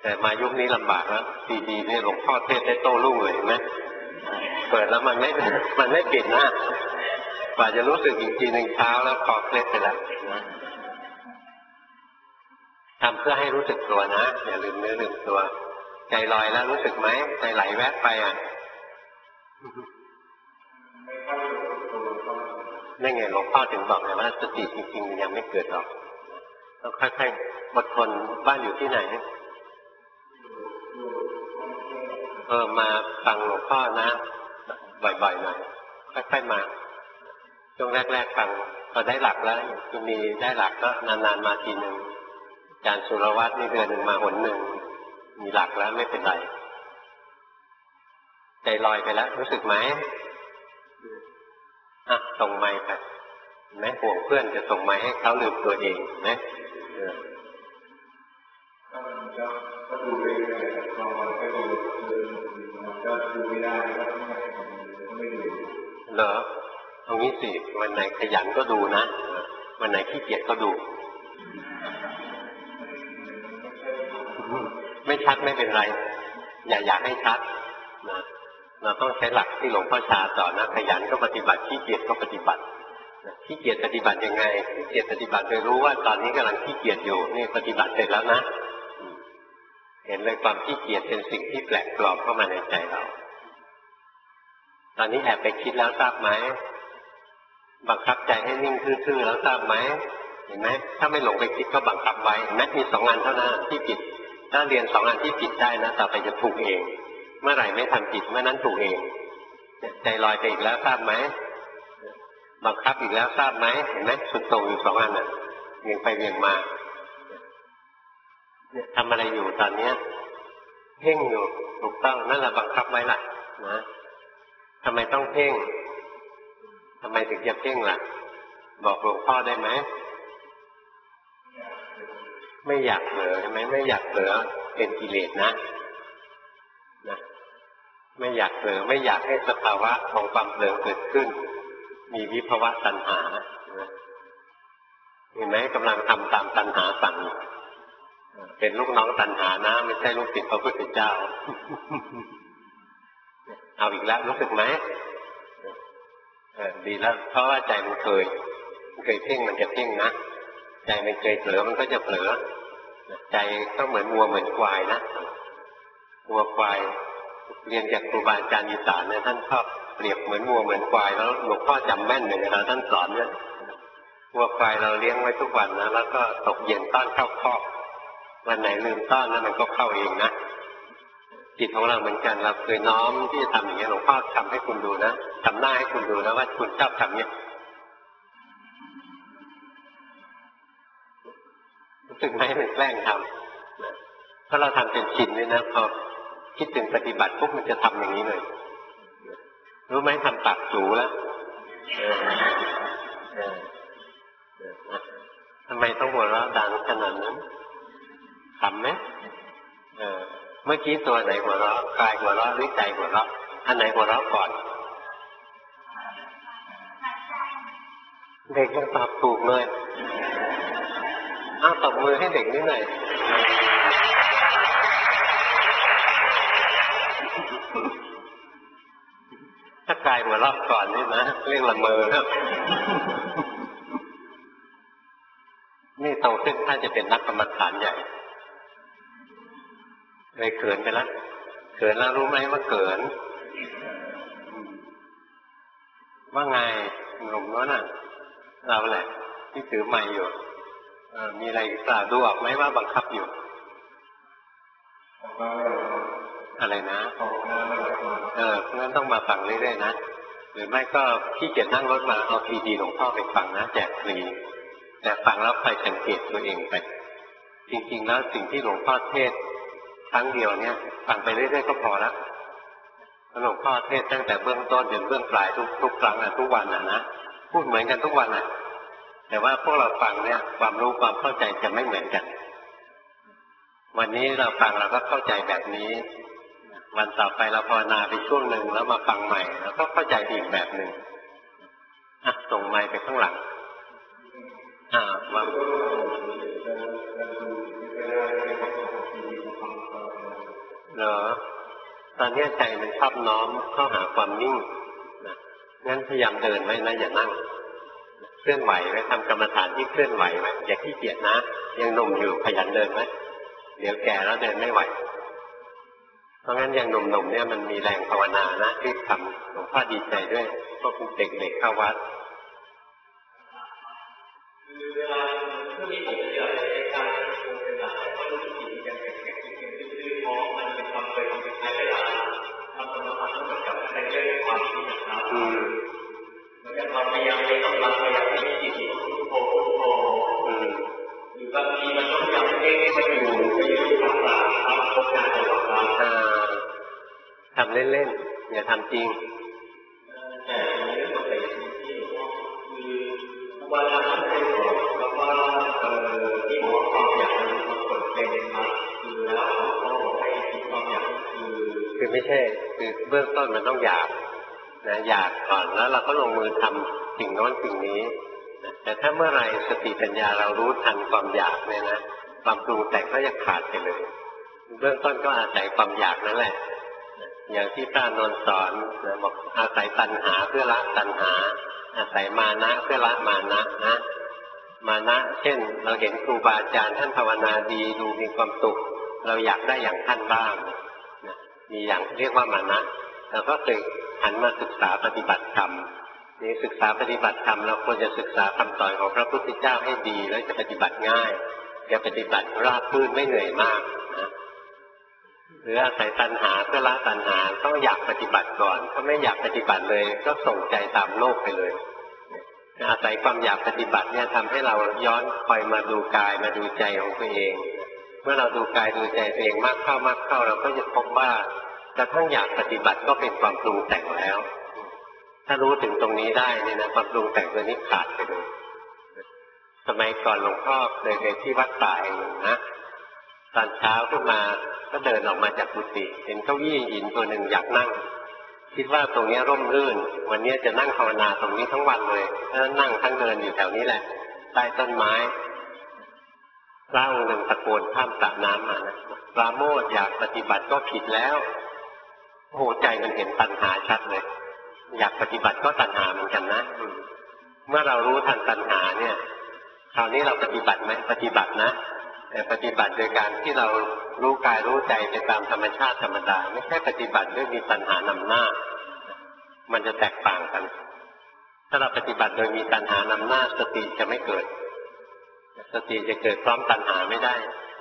แต่มายุคนี้ลำบากแล้วดีๆเนี่ยหลวงพ่อเทศได้โต้รุ่งเลยไหมเปิดแล้วมันไม่ปิดนะกว่าจะรู้สึกอีกทีหนึ่งเช้าแล้วคอเคล็ดไปแล้วทำเพื่อให้รู้สึกตัวนะอย่าลืมเนื้อลืมตัวใจลอยแล้วรู้สึกไหมใจไหลแวบไปอ่ะนั่นไงหลวงพ่อถึงบอกไงว่าสติจริงๆมันยังไม่เกิดหรอกต้องค่อยๆอดทนบ้านอยู่ที่ไหนมาฟังหลวงพ่อนะบ่อยๆหน่อยค่อยๆมาช่วงแรกๆฟังพอได้หลักแล้วจะมีได้หลักก็นานๆมาทีหนึ่งอาจารย์สุรวัตรนี่เดือนหนึ่งมาหนหนึ่งมีหลักแล้วไม่เป็นไรใจลอยไปแล้วรู้สึกไหมส่งไมค์ไปแม้ห่วงเพื่อนจะส่งไมค์ให้เขาลืมตัวเองนะก็ดูเรื่อยๆบางวันก็ดูก็ดูไม่ได้ก็ไม่ดูเหรอเอางี้สิวันไหนขยันก็ดูนะวันไหนขี้เกียจก็ดูไม่ชัดไม่เป็นไรอยากให้ชัดนะเราต้องใช้หลักที่หลวงพ่อชาสอนนะขยันก็ปฏิบัติขี้เกียจก็ปฏิบัติขี้เกียจปฏิบัติยังไงขี้เกียจปฏิบัติโดยรู้ว่าตอนนี้กำลังขี้เกียจอยู่นี่ปฏิบัติเสร็จแล้วนะเห็นเลยความขี้เกียจเป็นสิ่งที่แปลกปลอมเข้ามาในใจเราตอนนี้แอบไปคิดแล้วทราบไหมบังคับใจให้นิ่งทื่อๆแล้วทราบไหมเห็นไหมถ้าไม่หลงไปคิดก็บังคับไว้แม้มี2 อันเท่านั้นที่ผิดถ้าเรียน2 อันที่ผิดได้นะต่อไปจะถูกเองเมื่อไหร่ไม่ทำผิดเมื่อนั้นถูกเองใจลอยไปอีกแล้วทราบไหมบังคับอีกแล้วทราบไหมเห็นไหมสุดโต่งอยู่2 อันน่ะเวียงไปเวียงมาทำอะไรอยู่ตอนนี้เพ่งอยู่ถูกต้องนั่นแหละบังคับไว้ล่ะนะทำไมต้องเพ่งทำไมถึงจะเพ่งล่ะบอกหลวงพ่อได้ไหมไม่อยากเผลอใช่ไหมไม่อยากเผลอเป็นกิเลสนะไม่อยากเผลอไม่อยากให้สภาวะของความเผลอเกิดขึ้นมีวิภวะตัณหาเห็นไหมกำลังทำตามตัณหาสั่งเป็นลูกน้องตัณหานะไม่ใช่ลูกศิษย์พระพุทธเจ้าเอาอีกแล้วรู้สึกไหมดีแล้วเพราะว่าใจมันเคยเพ่งมันจะเพ่งนะใจมันเคยเผลอมันก็จะเผลอใจก็เหมือนวัวเหมือนควายนะวัวควายเรียนจากครูบาอาจารย์อีสานเนี่ยท่านชอบเปรียบเหมือนวัวเหมือนควายแล้วหลวงพ่อจำแม่นเลยนะท่านสอนเนี่ยวัวควายเราเลี้ยงไว้ทุกวันนะแล้วก็ตกเย็นต้อนเข้าคอกวันไหนลืมต้อนแล้วมันก็เข้าเองนะจิตของเราเหมือนกันเราเคยน้อมที่จะทำอย่างนี้หลวงพ่อทำให้คุณดูนะทำหน้าให้คุณดูนะว่าคุณชอบทำเนี่ยรู้สึกไหมมันแกล้งทำเพราะเราทำเป็นชินเลยนะพอคิดถึงปฏิบัติปุ๊บมันจะทำอย่างนี้เลยรู้ไหมทำปากจูแล้วทำไมต้องหัวเราะดังขนาดนั้นขำไหมเมื่อกี้ตัวไหนหัวเราะกายหัวเราะหรือใจหัวเราะอันไหนหัวเราะก่อนเด็กยังตอบถูกเลยตบมือให้เด็กนิดหน่อยถ้ากายหัวเราะก่อนนี่นะเรื่องละเมอครับนี่โตขึ้นถ้าจะเป็นนักกรรมฐานใหญ่เลยเขินไปแล้วเขินแล้วรู้ไหมว่าเขินว่าไงหนุ่มน้อยน่ะเราแหละที่ถือไม้อยู่มีอะไรกล่าวดูออกไหมว่าบังคับอยู่อะไรนะงั้นต้องมาฟังเรื่อยๆนะหรือไม่ก็ขี้เกียจนั่งรถมาเอาซีดีหลวงพ่อไปฟังนะแจกฟรีแต่ฟังแล้วไปสังเกตตัวเองไปจริงๆแล้วสิ่งที่หลวงพ่อเทศครั้งเดียวเนี่ยฟังไปเรื่อยๆก็พอแล้วหลวงพ่อเทศตั้งแต่เบื้องต้นจนเบื้องปลายทุกครั้งทุกวันนะพูดเหมือนกันทุกวันแต่ว่าพวกเราฟังเนี่ยความรู้ความเข้าใจจะไม่เหมือนกันวันนี้เราฟังเราก็เข้าใจแบบนี้วันต่อไปเราภาวนาไปช่วงหนึ่งแล้วมาฟังใหม่แล้วก็เข้าใจอีกแบบหนึ่งส่งไมค์ไปข้างหลังว่าเหรอตอนนี้ใจมันชอบน้อมเข้าหาความนิ่งนะงั้นพยายามเดินไว้นะอย่านั่งเคลื่อนไหวไว้ทำกรรมฐานที่เคลื่อนไหวไว้อย่าขี้เกียจนะยังหนุ่มอยู่ขยันเดินไว้เดี๋ยวแก่แล้วเดินไม่ไหวเพราะงั้นยังหนุ่มๆเนี่ยมันมีแรงภาวนานะรีบทำหลวงพ่อดีใจด้วยพวกเด็กๆเข้าวัดเวลาที่ผมเจอในการเป็นหลักก็รู้สึกดีอย่างแข็งๆคือเพราะมันเป็นความเคยของใครหลายๆทำสมาธิต้องกับในเรื่องความคิดนะครับเหมือนกับเราพยายามให้กำลังพยายามให้จิตโผล่หรือบางทีมันต้องยังให้มันอยู่ไปอยู่กับเราทำโครงการของเราทำเล่นๆอย่าทำจริงแต่ในเรื่องของแต่ที่คือว่าทำให้เราแล้วก็ที่บอกว่าความอยากมันกดเป็นมาคือแล้วก็ให้คิดความอยากคือไม่ใช่คือเบื้องต้นมันต้องอยากนะอยากก่อนแล้วเราก็ลงมือทำสิ่งโน้นสิ่งนี้แต่ถ้าเมื่อไรสติปัญญาเรารู้ทันความอยากเนี่ยนะความปรุงแต่งก็จะขาดไปเลยเบื้องต้นก็อาศัยความอยากนั่นแหละอย่างที่พระนนท์สอนนะบอกอาศัยตัณหาเพื่อละตัณหาอาศัยมานะเพื่อละมานะนะมานะเช่นเราเห็นครูบาอาจารย์ท่านภาวนาดีดูมีความสุขเราอยากได้อย่างท่านบ้างนะมีอย่างเรียกว่ามานะเราก็เคยหันมาศึกษาปฏิบัติธรรมนี่ศึกษาปฏิบัติธรรมเราควรจะศึกษาคำสอนของพระพุทธเจ้าให้ดีแล้วจะปฏิบัติง่ายจะปฏิบัติราบรื่นไม่เหนื่อยมากนะหรืออาศัยตัณหาเพื่อละตัณหาต้องอยากปฏิบัติก่อนถ้าไม่อยากปฏิบัติเลยก็ส่งใจตามโลกไปเลยอาศัยความอยากปฏิบัติเนี่ยทำให้เราย้อนคอยมาดูกายมาดูใจของตัวเองเมื่อเราดูกายดูใจตัวเองมากเข้าเราก็จะพบว่ากระทั่งอยากปฏิบัติก็เป็นความปรุงแต่งแล้วถ้ารู้ถึงตรงนี้ได้เนี่ยนะความปรุงแต่งตัวนี้ขาดไปเลยสมัยก่อนหลวงพ่อเคยไปที่วัดป่าแห่งหนึ่งนะตอนเช้าขึ้นมาก็เดินออกมาจากกุฏิเห็นเก้าอี้หินตัวหนึ่งอยากนั่งคิดว่าตรงนี้ร่มรื่นวันนี้จะนั่งภาวนาตรงนี้ทั้งวันเลยถ้านั่งทั้งเดินอยู่แถวนี้แหละใต้ต้นไม้พระองค์หนึ่งตะโกนข้ามสระน้ำมานะปราโมทย์อยากปฏิบัติก็ผิดแล้วโอ้โหใจมันเห็นตัณหาชัดเลยอยากปฏิบัติก็ตัณหาเหมือนกันนะเมื่อเรารู้ทันตัณหาเนี่ยคราวนี้เราปฏิบัติไหมปฏิบัตินะแต่ปฏิบัติโดยการที่เรารู้กายรู้ใจไปตามธรรมชาติธรรมดาไม่ใช่ปฏิบัติด้วยมีตัณหานำหน้ามันจะแตกต่างกันถ้าเราปฏิบัติโดยมีตัณหานำหน้าสติจะไม่เกิดสติจะเกิดพร้อมตัณหาไม่ได้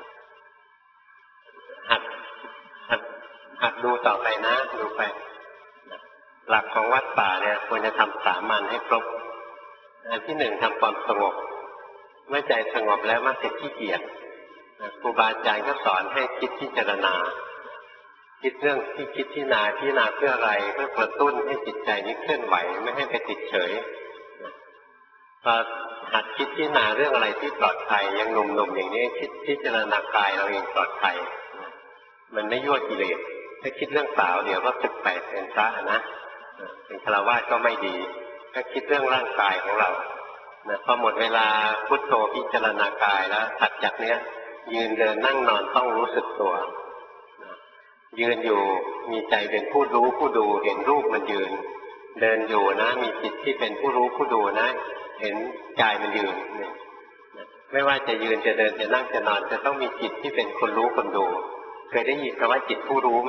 หัดดูต่อไปนะดูไปหลักของวัดป่าเนี่ยควรจะทำสามัญให้ครบอันที่หนึ่งทำความสงบเมื่อใจสงบแล้วมักจะขี้เกียจครูบาอาจารย์ก็สอนให้คิดพิจารณาคิดเรื่องที่คิดพิจารณาเพื่ออะไรเพื่อกระตุ้นให้จิตใจนี้เคลื่อนไหวไม่ให้ไปติดเฉยพอหัดคิดพิจารณาเรื่องอะไรที่ปลอดภัยยังหนุ่มๆอย่างนี้คิดพิจารณากายเราเองปลอดภัยมันไม่ยั่วกิเลสถ้าคิดเรื่องสาวเดี๋ยวก็สึกไปเป็นพระนะเป็นฆราวาสก็ไม่ดีถ้าคิดเรื่องร่างกายของเราพอหมดเวลาพุทโธพิจารณากายแล้วถัดจากเนี้ยยืนเดินนั่งนอนต้องรู้สึกตัวยืนอยู่มีใจเป็นผู้รู้ผู้ดูเห็นรูปมันยืนเดินอยู่นะมีจิตที่เป็นผู้รู้ผู้ดูนะเห็นกายมันยืนไม่ว่าจะยืนจะเดินจะนั่งจะนอนจะต้องมีจิตที่เป็นคนรู้คนดูเคยได้ยินคำว่าจิตผู้รู้ไหม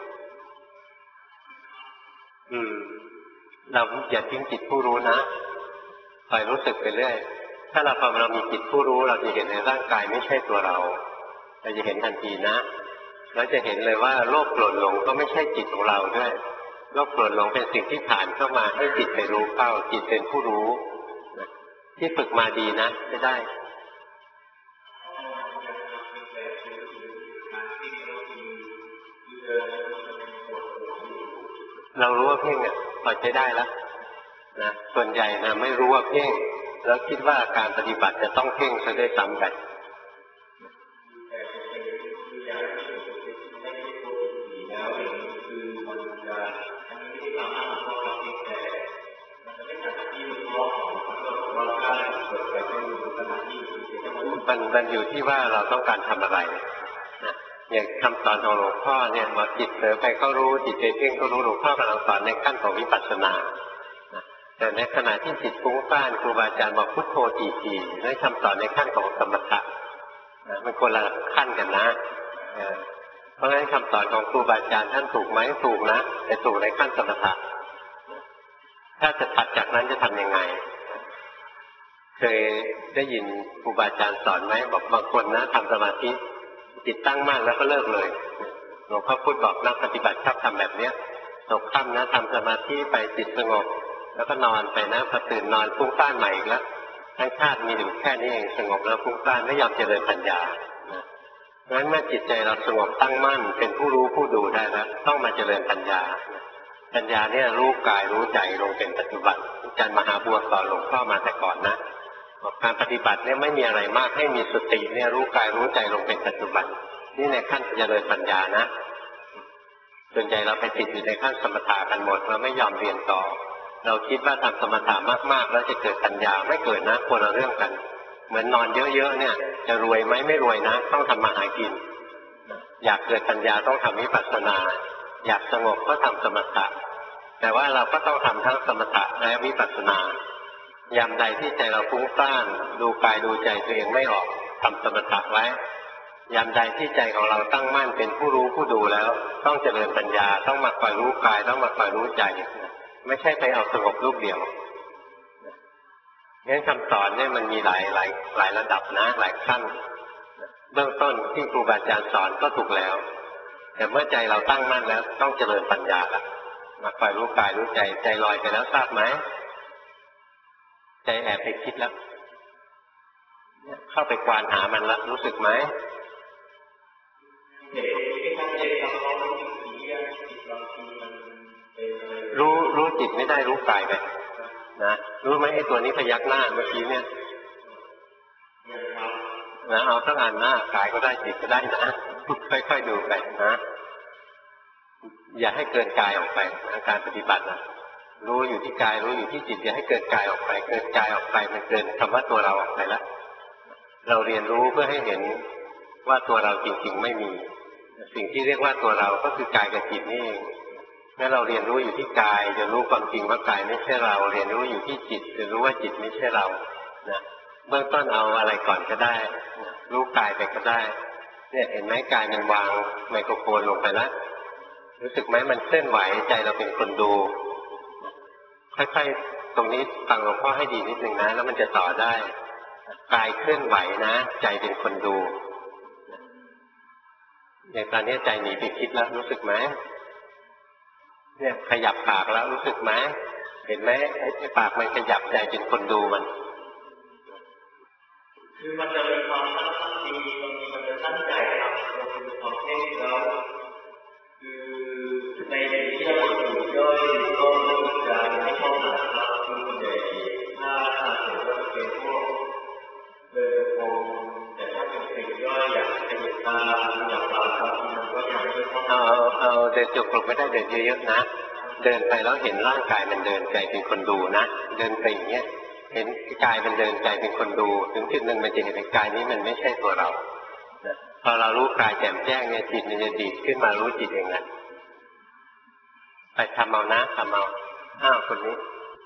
เราอย่าทิ้งจิตผู้รู้นะคอยรู้สึกไปเรื่อยถ้าเรามีจิตผู้รู้เราจะเห็นในร่างกายไม่ใช่ตัวเราจะเห็นทันทีนะเราจะเห็นเลยว่าโลภโกรธหลงก็ไม่ใช่จิตของเราด้วยโลภโกรธหลงเป็นสิ่งที่ผ่านเข้ามาให้จิตไปรู้เข้าจิตเป็นผู้รู้ที่ฝึกมาดีนะจะได้เรารู้ว่าเพ่งพอใช้ได้แล้วนะส่วนใหญ่นะไม่รู้ว่าเพ่งแล้วคิดว่าการปฏิบัติจะต้องเพ่งซะด้วยซ้ำไปมันอยู่ที่ว่าเราต้องการทำอะไรนะอย่างคำสอนของหลวงพ่อเนี่ยว่าจิตเผลอไปก็รู้จิตไปเพ่งก็รู้หลวงพ่อกำลังสอนในขั้นของวิปัสสนาแต่ในขณะที่จิตฟุ้งซ่านครูบาอาจารย์บอกพุทโธทีๆนั่นคำสอนในขั้นของสมถะมันคนละขั้นกันนะเพราะฉะนั้นคำสอนของครูบาอาจารย์ท่านถูกไหมถูกนะแต่ถูกในขั้นสมถะถ้าจะถัดจากนั้นจะทำยังไงเคยได้ยินครูบาอาจารย์สอนไหมบอกบางคนนะทำสมาธิจิตตั้งมั่นแล้วก็เลิกเลยหลวงพ่อพูดบอกนักปฏิบัติชอบทำแบบเนี้ยตกค่ำนะทำสมาธิไปจิตสงบแล้วก็นอนไปนะพอตื่นนอนฟุ้งซ่านใหม่อีกแล้วทั้งชาติมีอยู่แค่นี้เองสงบแล้วฟุ้งซ่านไม่ยอมเจริญปัญญาเพราะฉะนั้นเมื่อจิตใจเราสงบตั้งมั่นเป็นผู้รู้ผู้ดูได้แล้วต้องมาเจริญปัญญาปัญญาเนี่ยรู้กายรู้ใจลงเป็นปัจจุบันอาจารย์มหาบัวสอนหลวงพ่อมาแต่ก่อนนะการปฏิบัติเนี่ยไม่มีอะไรมากให้มีสติเนี่ยรู้กายรู้ใจลงเป็นปัจจุบันนี่ในขั้นเจริญปัญญานะส่วนใหญ่เราไปติดอยู่ในขั้นสมถะกันหมดเราไม่ยอมเรียนต่อเราคิดว่าทำสมถะมากๆแล้วจะเกิดปัญญาไม่เกิดนะคนละเรื่องกันเหมือนนอนเยอะๆเนี่ยจะรวยไหมไม่รวยนะต้องทำมาหากินอยากเกิดปัญญาต้องทำวิปัสสนาอยากสงบก็ทำสมถะแต่ว่าเราก็ต้องทำทั้งสมถะและวิปัสสนายามใดที่ใจเราฟุ้งซ่านดูกายดูใจตัวเองไม่ออกทำสมถะไว้ยามใดที่ใจของเราตั้งมั่นเป็นผู้รู้ผู้ดูแล้วต้องเจริญปัญญาต้องมาคอยรู้กายต้องมาคอยรู้ใจไม่ใช่ไปเอาสงบรูปเดียวงั้นคำสอนเนี่ยมันมีหลายระดับนะหลายขั้นเบื้องต้นที่ครูบาอาจารย์สอนก็ถูกแล้วแต่เมื่อใจเราตั้งมั่นแล้วต้องเจริญปัญญาละมาคอยรู้กายรู้ใจใจลอยไปแล้วทราบไหมใจแอบไปคิดแล้วเข้าไปควานหามันแล้วรู้สึกไหมรู้จิตไม่ได้รู้กายไปนะรู้ไหมไอ้ตัวนี้พยักหน้าเมื่อกี้เนี่ยนะเอาทั้งอันหน้ากายก็ได้จิตก็ได้นะค่อยๆดูไปนะอย่าให้เกินกายออกไปนะการปฏิบัตินะรู้อยู่ที่กายรู้อยู่ที่จิตอย่าให้เกินกายออกไปเกินกายออกไปมันเกินคำว่าตัวเราออกไปแล้วเราเรียนรู้เพื่อให้เห็นว่าตัวเราจริงๆไม่มีสิ่งที่เรียกว่าตัวเราก็คือกายกับจิตนี่เองเมื่อเราเรียนรู้อยู่ที่กายจะรู้ความจริงว่ากายไม่ใช่เราเรียนรู้อยู่ที่จิตจะรู้ว่าจิตไม่ใช่เรานะเบื้องต้นเอาอะไรก่อนก็ได้รู้กายไปก็ได้เนี่ยเห็นไหมกายมันวางไมโครโฟนลงไปแล้วรู้สึกไหมมันเคลื่อนไหวใจเราเป็นคนดูค่อยๆตรงนี้ฟังหลวงพ่อให้ดีนิดนึงนะแล้วมันจะต่อได้กายเคลื่อนไหวนะใจเป็นคนดูอย่างตอนนี้ใจหนีไปคิดแล้วรู้สึกไหมเนี่ยขยับปากแล้วรู้สึกไหมเห็นไหมไอ้ปากมันขยับใจเป็นคนดูมันคือมันจะมีความตั้งใจมันจะตั้งใจครับมันจะมีความเพ่งแล้วคือในที่เราอยู่ด้วยก็รู้สึกการไม่เข้าหาครับคือในถ้าเกิดว่าเป็นพวกโกงแต่ถ้าเป็นสิ่งย่อยอย่างขยับตาอย่างปากครับมันก็ยังไม่เข้าเอาเดินจงกรมไม่ได้เดินเยอะๆนะเดินไปแล้วเห็นร่างกายมันเดินใจเป็นคนดูนะเดินไปอย่างเงี้ยเห็นกายมันเดินใจเป็นคนดูถึงจุดหนึ่งมันจะเห็นกายนี้มันไม่ใช่ตัวเราพอเรารู้กายแจ่มแจ้งเนี่ยจิตมันจะดีดขึ้นมารู้จิตเองนะไปทำเอานะทำเอาคนนี้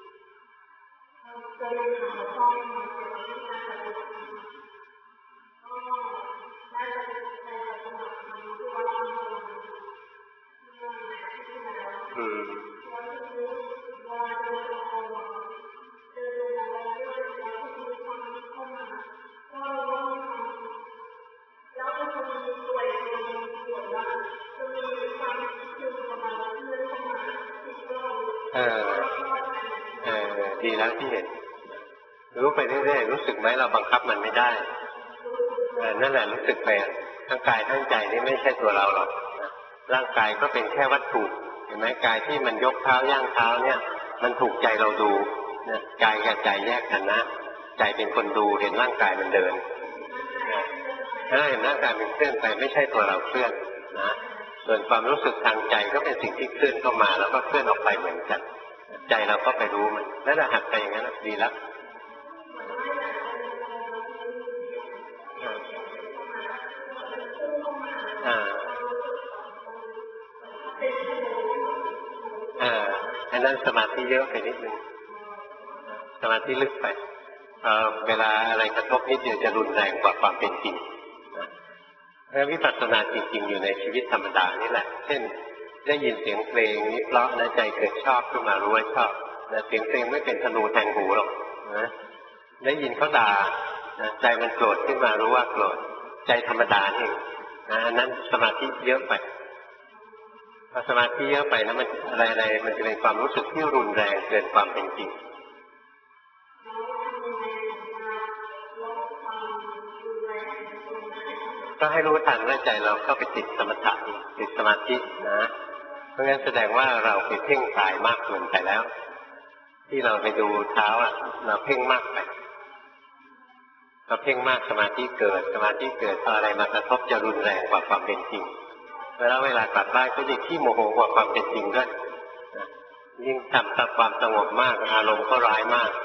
ดีแล้วที่เห็นรู้ไปเรื่อยๆรู้สึกไหมเราบังคับมันไม่ได้นั่นแหละรู้สึกไปทั้งกายทั้งใจนี่ไม่ใช่ตัวเราหรอกร่างกายก็เป็นแค่วัตถุเห็นไหมกายที่มันยกเท้าย่างเท้าเนี่ยมันถูกใจเราดูนะกายกับใจแยกกันนะใจเป็นคนดูเห็นร่างกายมันเดินเห็นร่างกายมันเคลื่อนไปไม่ใช่ตัวเราเคลื่อนนะส่วนความรู้สึกทางใจก็เป็นสิ่งที่เคลื่อนเข้ามาแล้วก็เคลื่อนออกไปเหมือนกันใจเราก็ไปรู้มันแล้วเราหัดไปอย่างนั้นดีแล้วนั้นสมาธิเยอะไปนิดนึงสมาธิลึกไปเวลาอะไรกระทบนิดเดียวจะรุนแรงกว่าความเป็นจริงเพราะวิปัสสนาจริงๆอยู่ในชีวิตธรรมดานี่แหละเช่นได้ยินเสียงเพลงนี้เพราะนะใจเกิดชอบขึ้นมารู้ว่าชอบนะเสียงเพลงไม่เป็นธนูแทงหูหรอกนะได้ยินเขาด่านะใจมันโกรธขึ้นมารู้ว่าโกรธใจธรรมดาเองนะอันนั้นสมาธิเยอะไปพอสมาธิเยอะไปนะมันอะไรๆมันจะเป็นความรู้สึกที่รุนแรงเกินความเป็นจริงก็ให้รู้ทันว่าใจเราเข้าไปติดสมถะติดสมาธินะเพราะงั้นแสดงว่าเราไปเพ่งกายมากเกินไปแล้วที่เราไปดูเท้าเราเพ่งมากไปเราเพ่งมากสมาธิเกิดพออะไรมากระทบจะรุนแรงกว่าความเป็นจริงแล้วเวลากลับบ้านก็ยิ่งขี้โมโหกว่าความเป็นจริงด้วยยิ่งทำตามความสงบมากอารมณ์ก็ร้ายมาก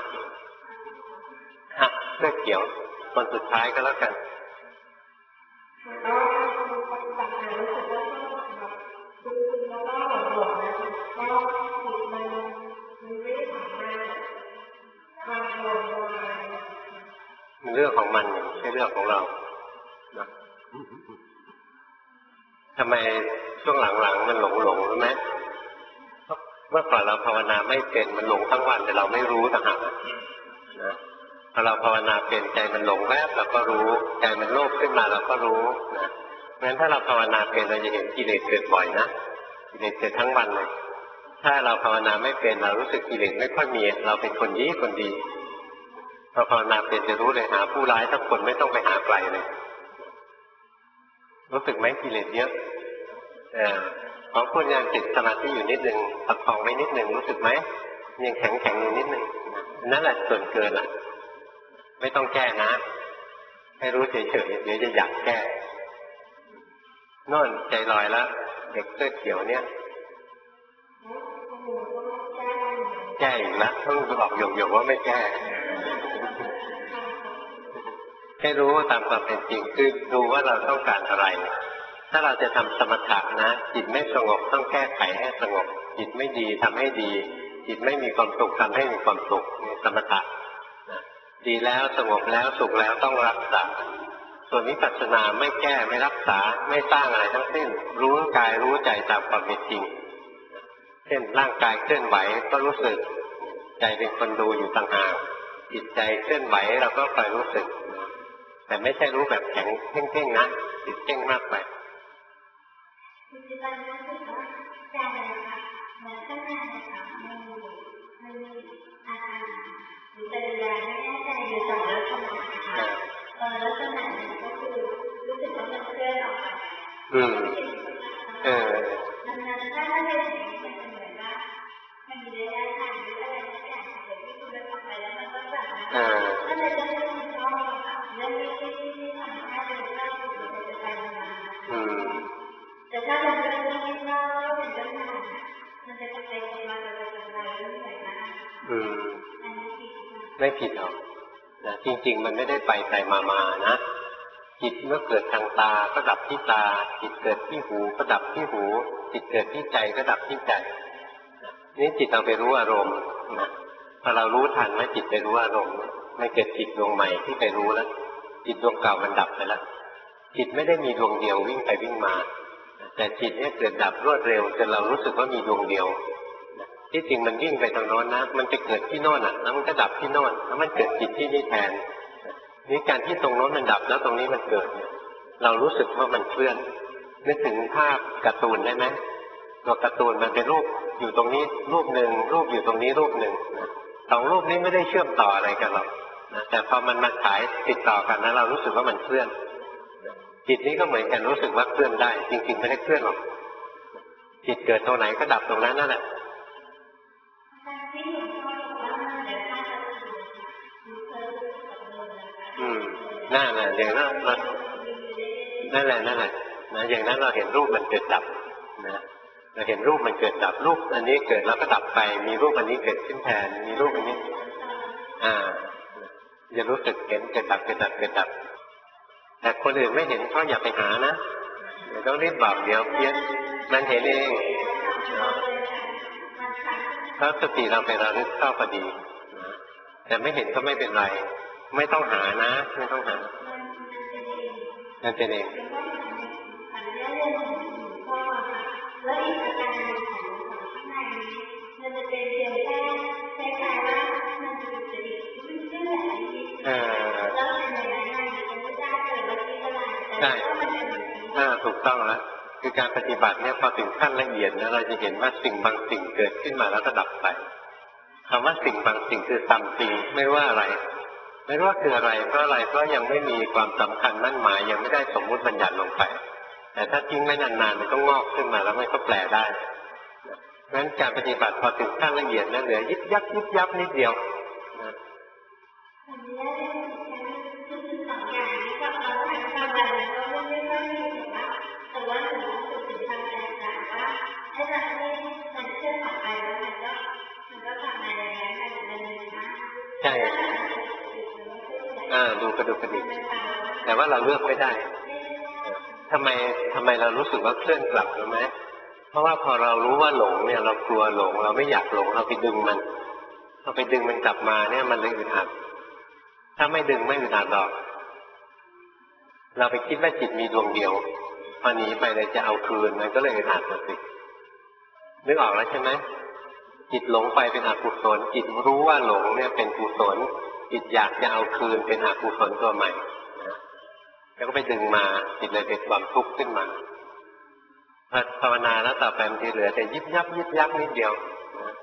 เสื้อเขียวคนสุดท้ายก็แล้วกันก็ปฏิบัติงานรู้สึกว่าแบบดูแล้วก็หลงๆนะก็จิตมันไม่ได้ทำงานความหลงมันเรื่องของมันไม่ใช่เรื่องของเรานะทำไมช่วงหลังๆมันหลงรู้ไหมเมื่อก่อนเราภาวนาไม่เป็นมันหลงทั้งวันแต่เราไม่รู้ต่างหากนะพอเราภาวนาเป็นใจมันหลงแวบเราก็รู้ใจมันโลภขึ้นมาเราก็รู้นะงั้นถ้าเราภาวนาเป็นเราจะเห็นกิเลสเกิดบ่อยนะกิเลสเกิดทั้งวันเลยถ้าเราภาวนาไม่เป็นเรารู้สึกกิเลสไม่ค่อยมีเราเป็นคนดีพอภาวนาเป็นจะรู้เลยหาผู้ร้ายทั้งคนไม่ต้องไปหาไกลเลยรู้สึกไหมกิเลสเยอะของคุณยังติดสมาธิอยู่นิดนึงประคองไว้นิดนึงรู้สึกไหมยังแข็งอยู่นิดนึงนั่นแหละส่วนเกินล่ะไม่ต้องแก้นะให้รู้เฉยๆเดี๋ยวจะอยากแก้โน่นใจลอยแล้วเด็กเสื้อเขียวเนี่ยแก้อีกแล้วต้องบอกหยกๆว่าไม่แก้ให้รู้ตามความเป็นจริงคือดูว่าเราต้องการอะไรถ้าเราจะทำสมถะนะจิตไม่สงบต้องแก้ไขให้สงบจิตไม่ดีทำให้ดีจิตไม่มีความสุขทำให้มีความสุขสมถะดีแล้วสงบแล้วสุขแล้วต้องรักษาส่วนวิปัสสนาไม่แก้ไม่รักษาไม่สร้างอะไรทั้งสิ้นรู้กายรู้ใจตามความเป็นจริงเช่นร่างกายเคลื่อนไหวก็รู้สึกใจเป็นคนดูอยู่ต่างหากจิตใจเคลื่อนไหวเราก็คอยรู้สึกแต่ไม่ใช่รู้แบบแข็งเพ่งๆนะจิตเพ่งมากไปปัจจุบันรู้สึกว่าใจนะคะเหมือนข้างในนะคะมันมีอาการหรือปฏิกิริยาไม่แน่ใจอยู่สองลักษณะนะคะลักษณะหนึ่งก็คือรู้สึกว่ามันเคลื่อนออกไปนั้นถ้าเป็นอย่างนี้มันจะเหมือนว่ามันมีระยะทางหรืออะไรสักอย่างเกิดที่คุณเดินออกไปแล้วมันก็กลับมาถ้าเราจะไม่มีช่องเรื่องนี้ที่ทำให้เราเริ่มรู้สึกจะไปมาแต่ถ้าเราเริ่มไม่เล่าเป็นเรื่องนานมันจะไปมาเราจะทำอะไรเรื่องไหนนะอันนี้ผิดไม่ผิดหรอกนะจริงๆมันไม่ได้ไปมานะจิตเมื่อเกิดทางตาก็ดับที่ตาจิตเกิดที่หูก็ดับที่หูจิตเกิดที่ใจก็ดับที่ใจนี่จิตเราไปรู้อารมณ์นะพอเรารู้ทันว่าจิตไปรู้อารมณ์ไม่เกิดจิตดวงใหม่ที่ไปรู้แล้วจิตดวงเก่ามันดับไปแล้วจิตไม่ได้มีดวงเดียววิ่งไปวิ่งมาแต่จิตเนี่ยเกิดดับรวดเร็วจนเรารู้สึกว่ามีดวงเดียวที่จริงมันวิ่งไปทางโน้นนะมันไปเกิดที่โน่นแล้วมันก็ดับที่โน่นแล้วมันเกิดจิตที่นี่แทนนี่การที่ตรงโน้นมันดับแล้วตรงนี้มันเกิดเนี่ยเรารู้สึกว่ามันเคลื่อนนึกถึงภาพการ์ตูนได้ไหมตัวการ์ตูนมันเป็นรูปอยู่ตรงนี้รูปหนึ่งรูปอยู่ตรงนี้รูปหนึ่งสองรูปนี้ไม่ได้เชื่อมต่ออะไรกันหรอกนะแต่พอมันมาฉายติดต่อกันนะเรารู้สึกว่ามันเคลื่อนจิตนี้ก็เหมือนกันรู้สึกว่าเคลื่อนได้จริงๆไม่ได้เคลื่อนหรอกจิตเกิดตรงไหนก็ดับตรงนั้นนั่นแหละนั่นแหละอย่างนั้นนั่นแหละนะอย่างนั้นเราเห็นรูปมันเกิดดับนะเราเห็นรูปมันเกิดดับรูปอันนี้เกิดแล้วก็ดับไปมีรูปอันนี้เกิดขึ้นแทนมีรูปอันนี้จะรู้สึกเห็นเกิดดับแต่คนอื่นไม่เห็นก็อย่าไปหานะเดี๋ยวต้องรีบบอกเดี๋ยวเพี้ยนมันเห็นเองแล้วสติเราไประลึกเข้าพอดีนะแต่ไม่เห็นก็ไม่เป็นไรไม่ต้องหานะไม่ต้องหามันเป็นเองแล้วอีกอาการหนึ่งของข้างในนี้มันจะเป็นเพียงแค่คล้ายๆว่ามันจะเป็นเรื่องแบบนี้แล้วในนั้นมันไม่ได้เกิดว่าที่ตลาดแต่ว่ามันเป็นถูกต้องแล้วคือการปฏิบัติเนี่ยพอถึงขั้นละเอียดเนี่ยเราจะเห็นว่าสิ่งบางสิ่งเกิดขึ้นมาแล้วก็ดับไปคำว่าสิ่งบางสิ่งคือซัมติงไม่ว่าอะไรไม่รู้ว่าคืออะไรเพราะอะไรเพราะยังไม่มีความสำคัญมั่นหมายยังไม่ได้สมมุติบัญญัติลงไปแต่ถ้าทิ้งไว้นานๆมันก็งอกขึ้นมาแล้วมันก็แปลได้งั้นการปฏิบัติพอถึงขั้นละเอียดนะเหลือยิบยับยิบยับนิดเดียวนะแต่ว่าหนูรู้สึกถึงทางใจต่างว่าไอ้แบบนี้มันเชื่อมต่อไปแล้วมันก็ทำอะไรอย่างนั้นมันนะใช่ดูกระดูกกระดิกแต่ว่าเราเลือกไม่ได้ทำไมเรารู้สึกว่าเคลื่อนกลับรู้ไหมเพราะว่าพอเรารู้ว่าหลงเนี่ยเรากลัวหลงเราไม่อยากหลงเราไปดึงมันเราไปดึงมันกลับมาเนี่ยมันเลยอึดอัดถ้าไม่ดึงไม่อึดอัดหรอกเราไปคิดว่าจิตมีดวงเดียวพอหนีไปเลยจะเอาคืนมันก็เลยอึดอัดสินึกออกแล้วใช่ไหมจิตหลงไปเป็นอกุศลจิตรู้ว่าหลงเนี่ยเป็นกุศลจิตอยากจะเอาคืนเป็นอกุศลตัวใหม่แล้วก็ไปดึงมาจิตเลยเป็นความทุกข์ขึ้นมาภาวนาแล้วต่อไปมันจะเหลือแต่ยิบยับยิบยับนิดเดียว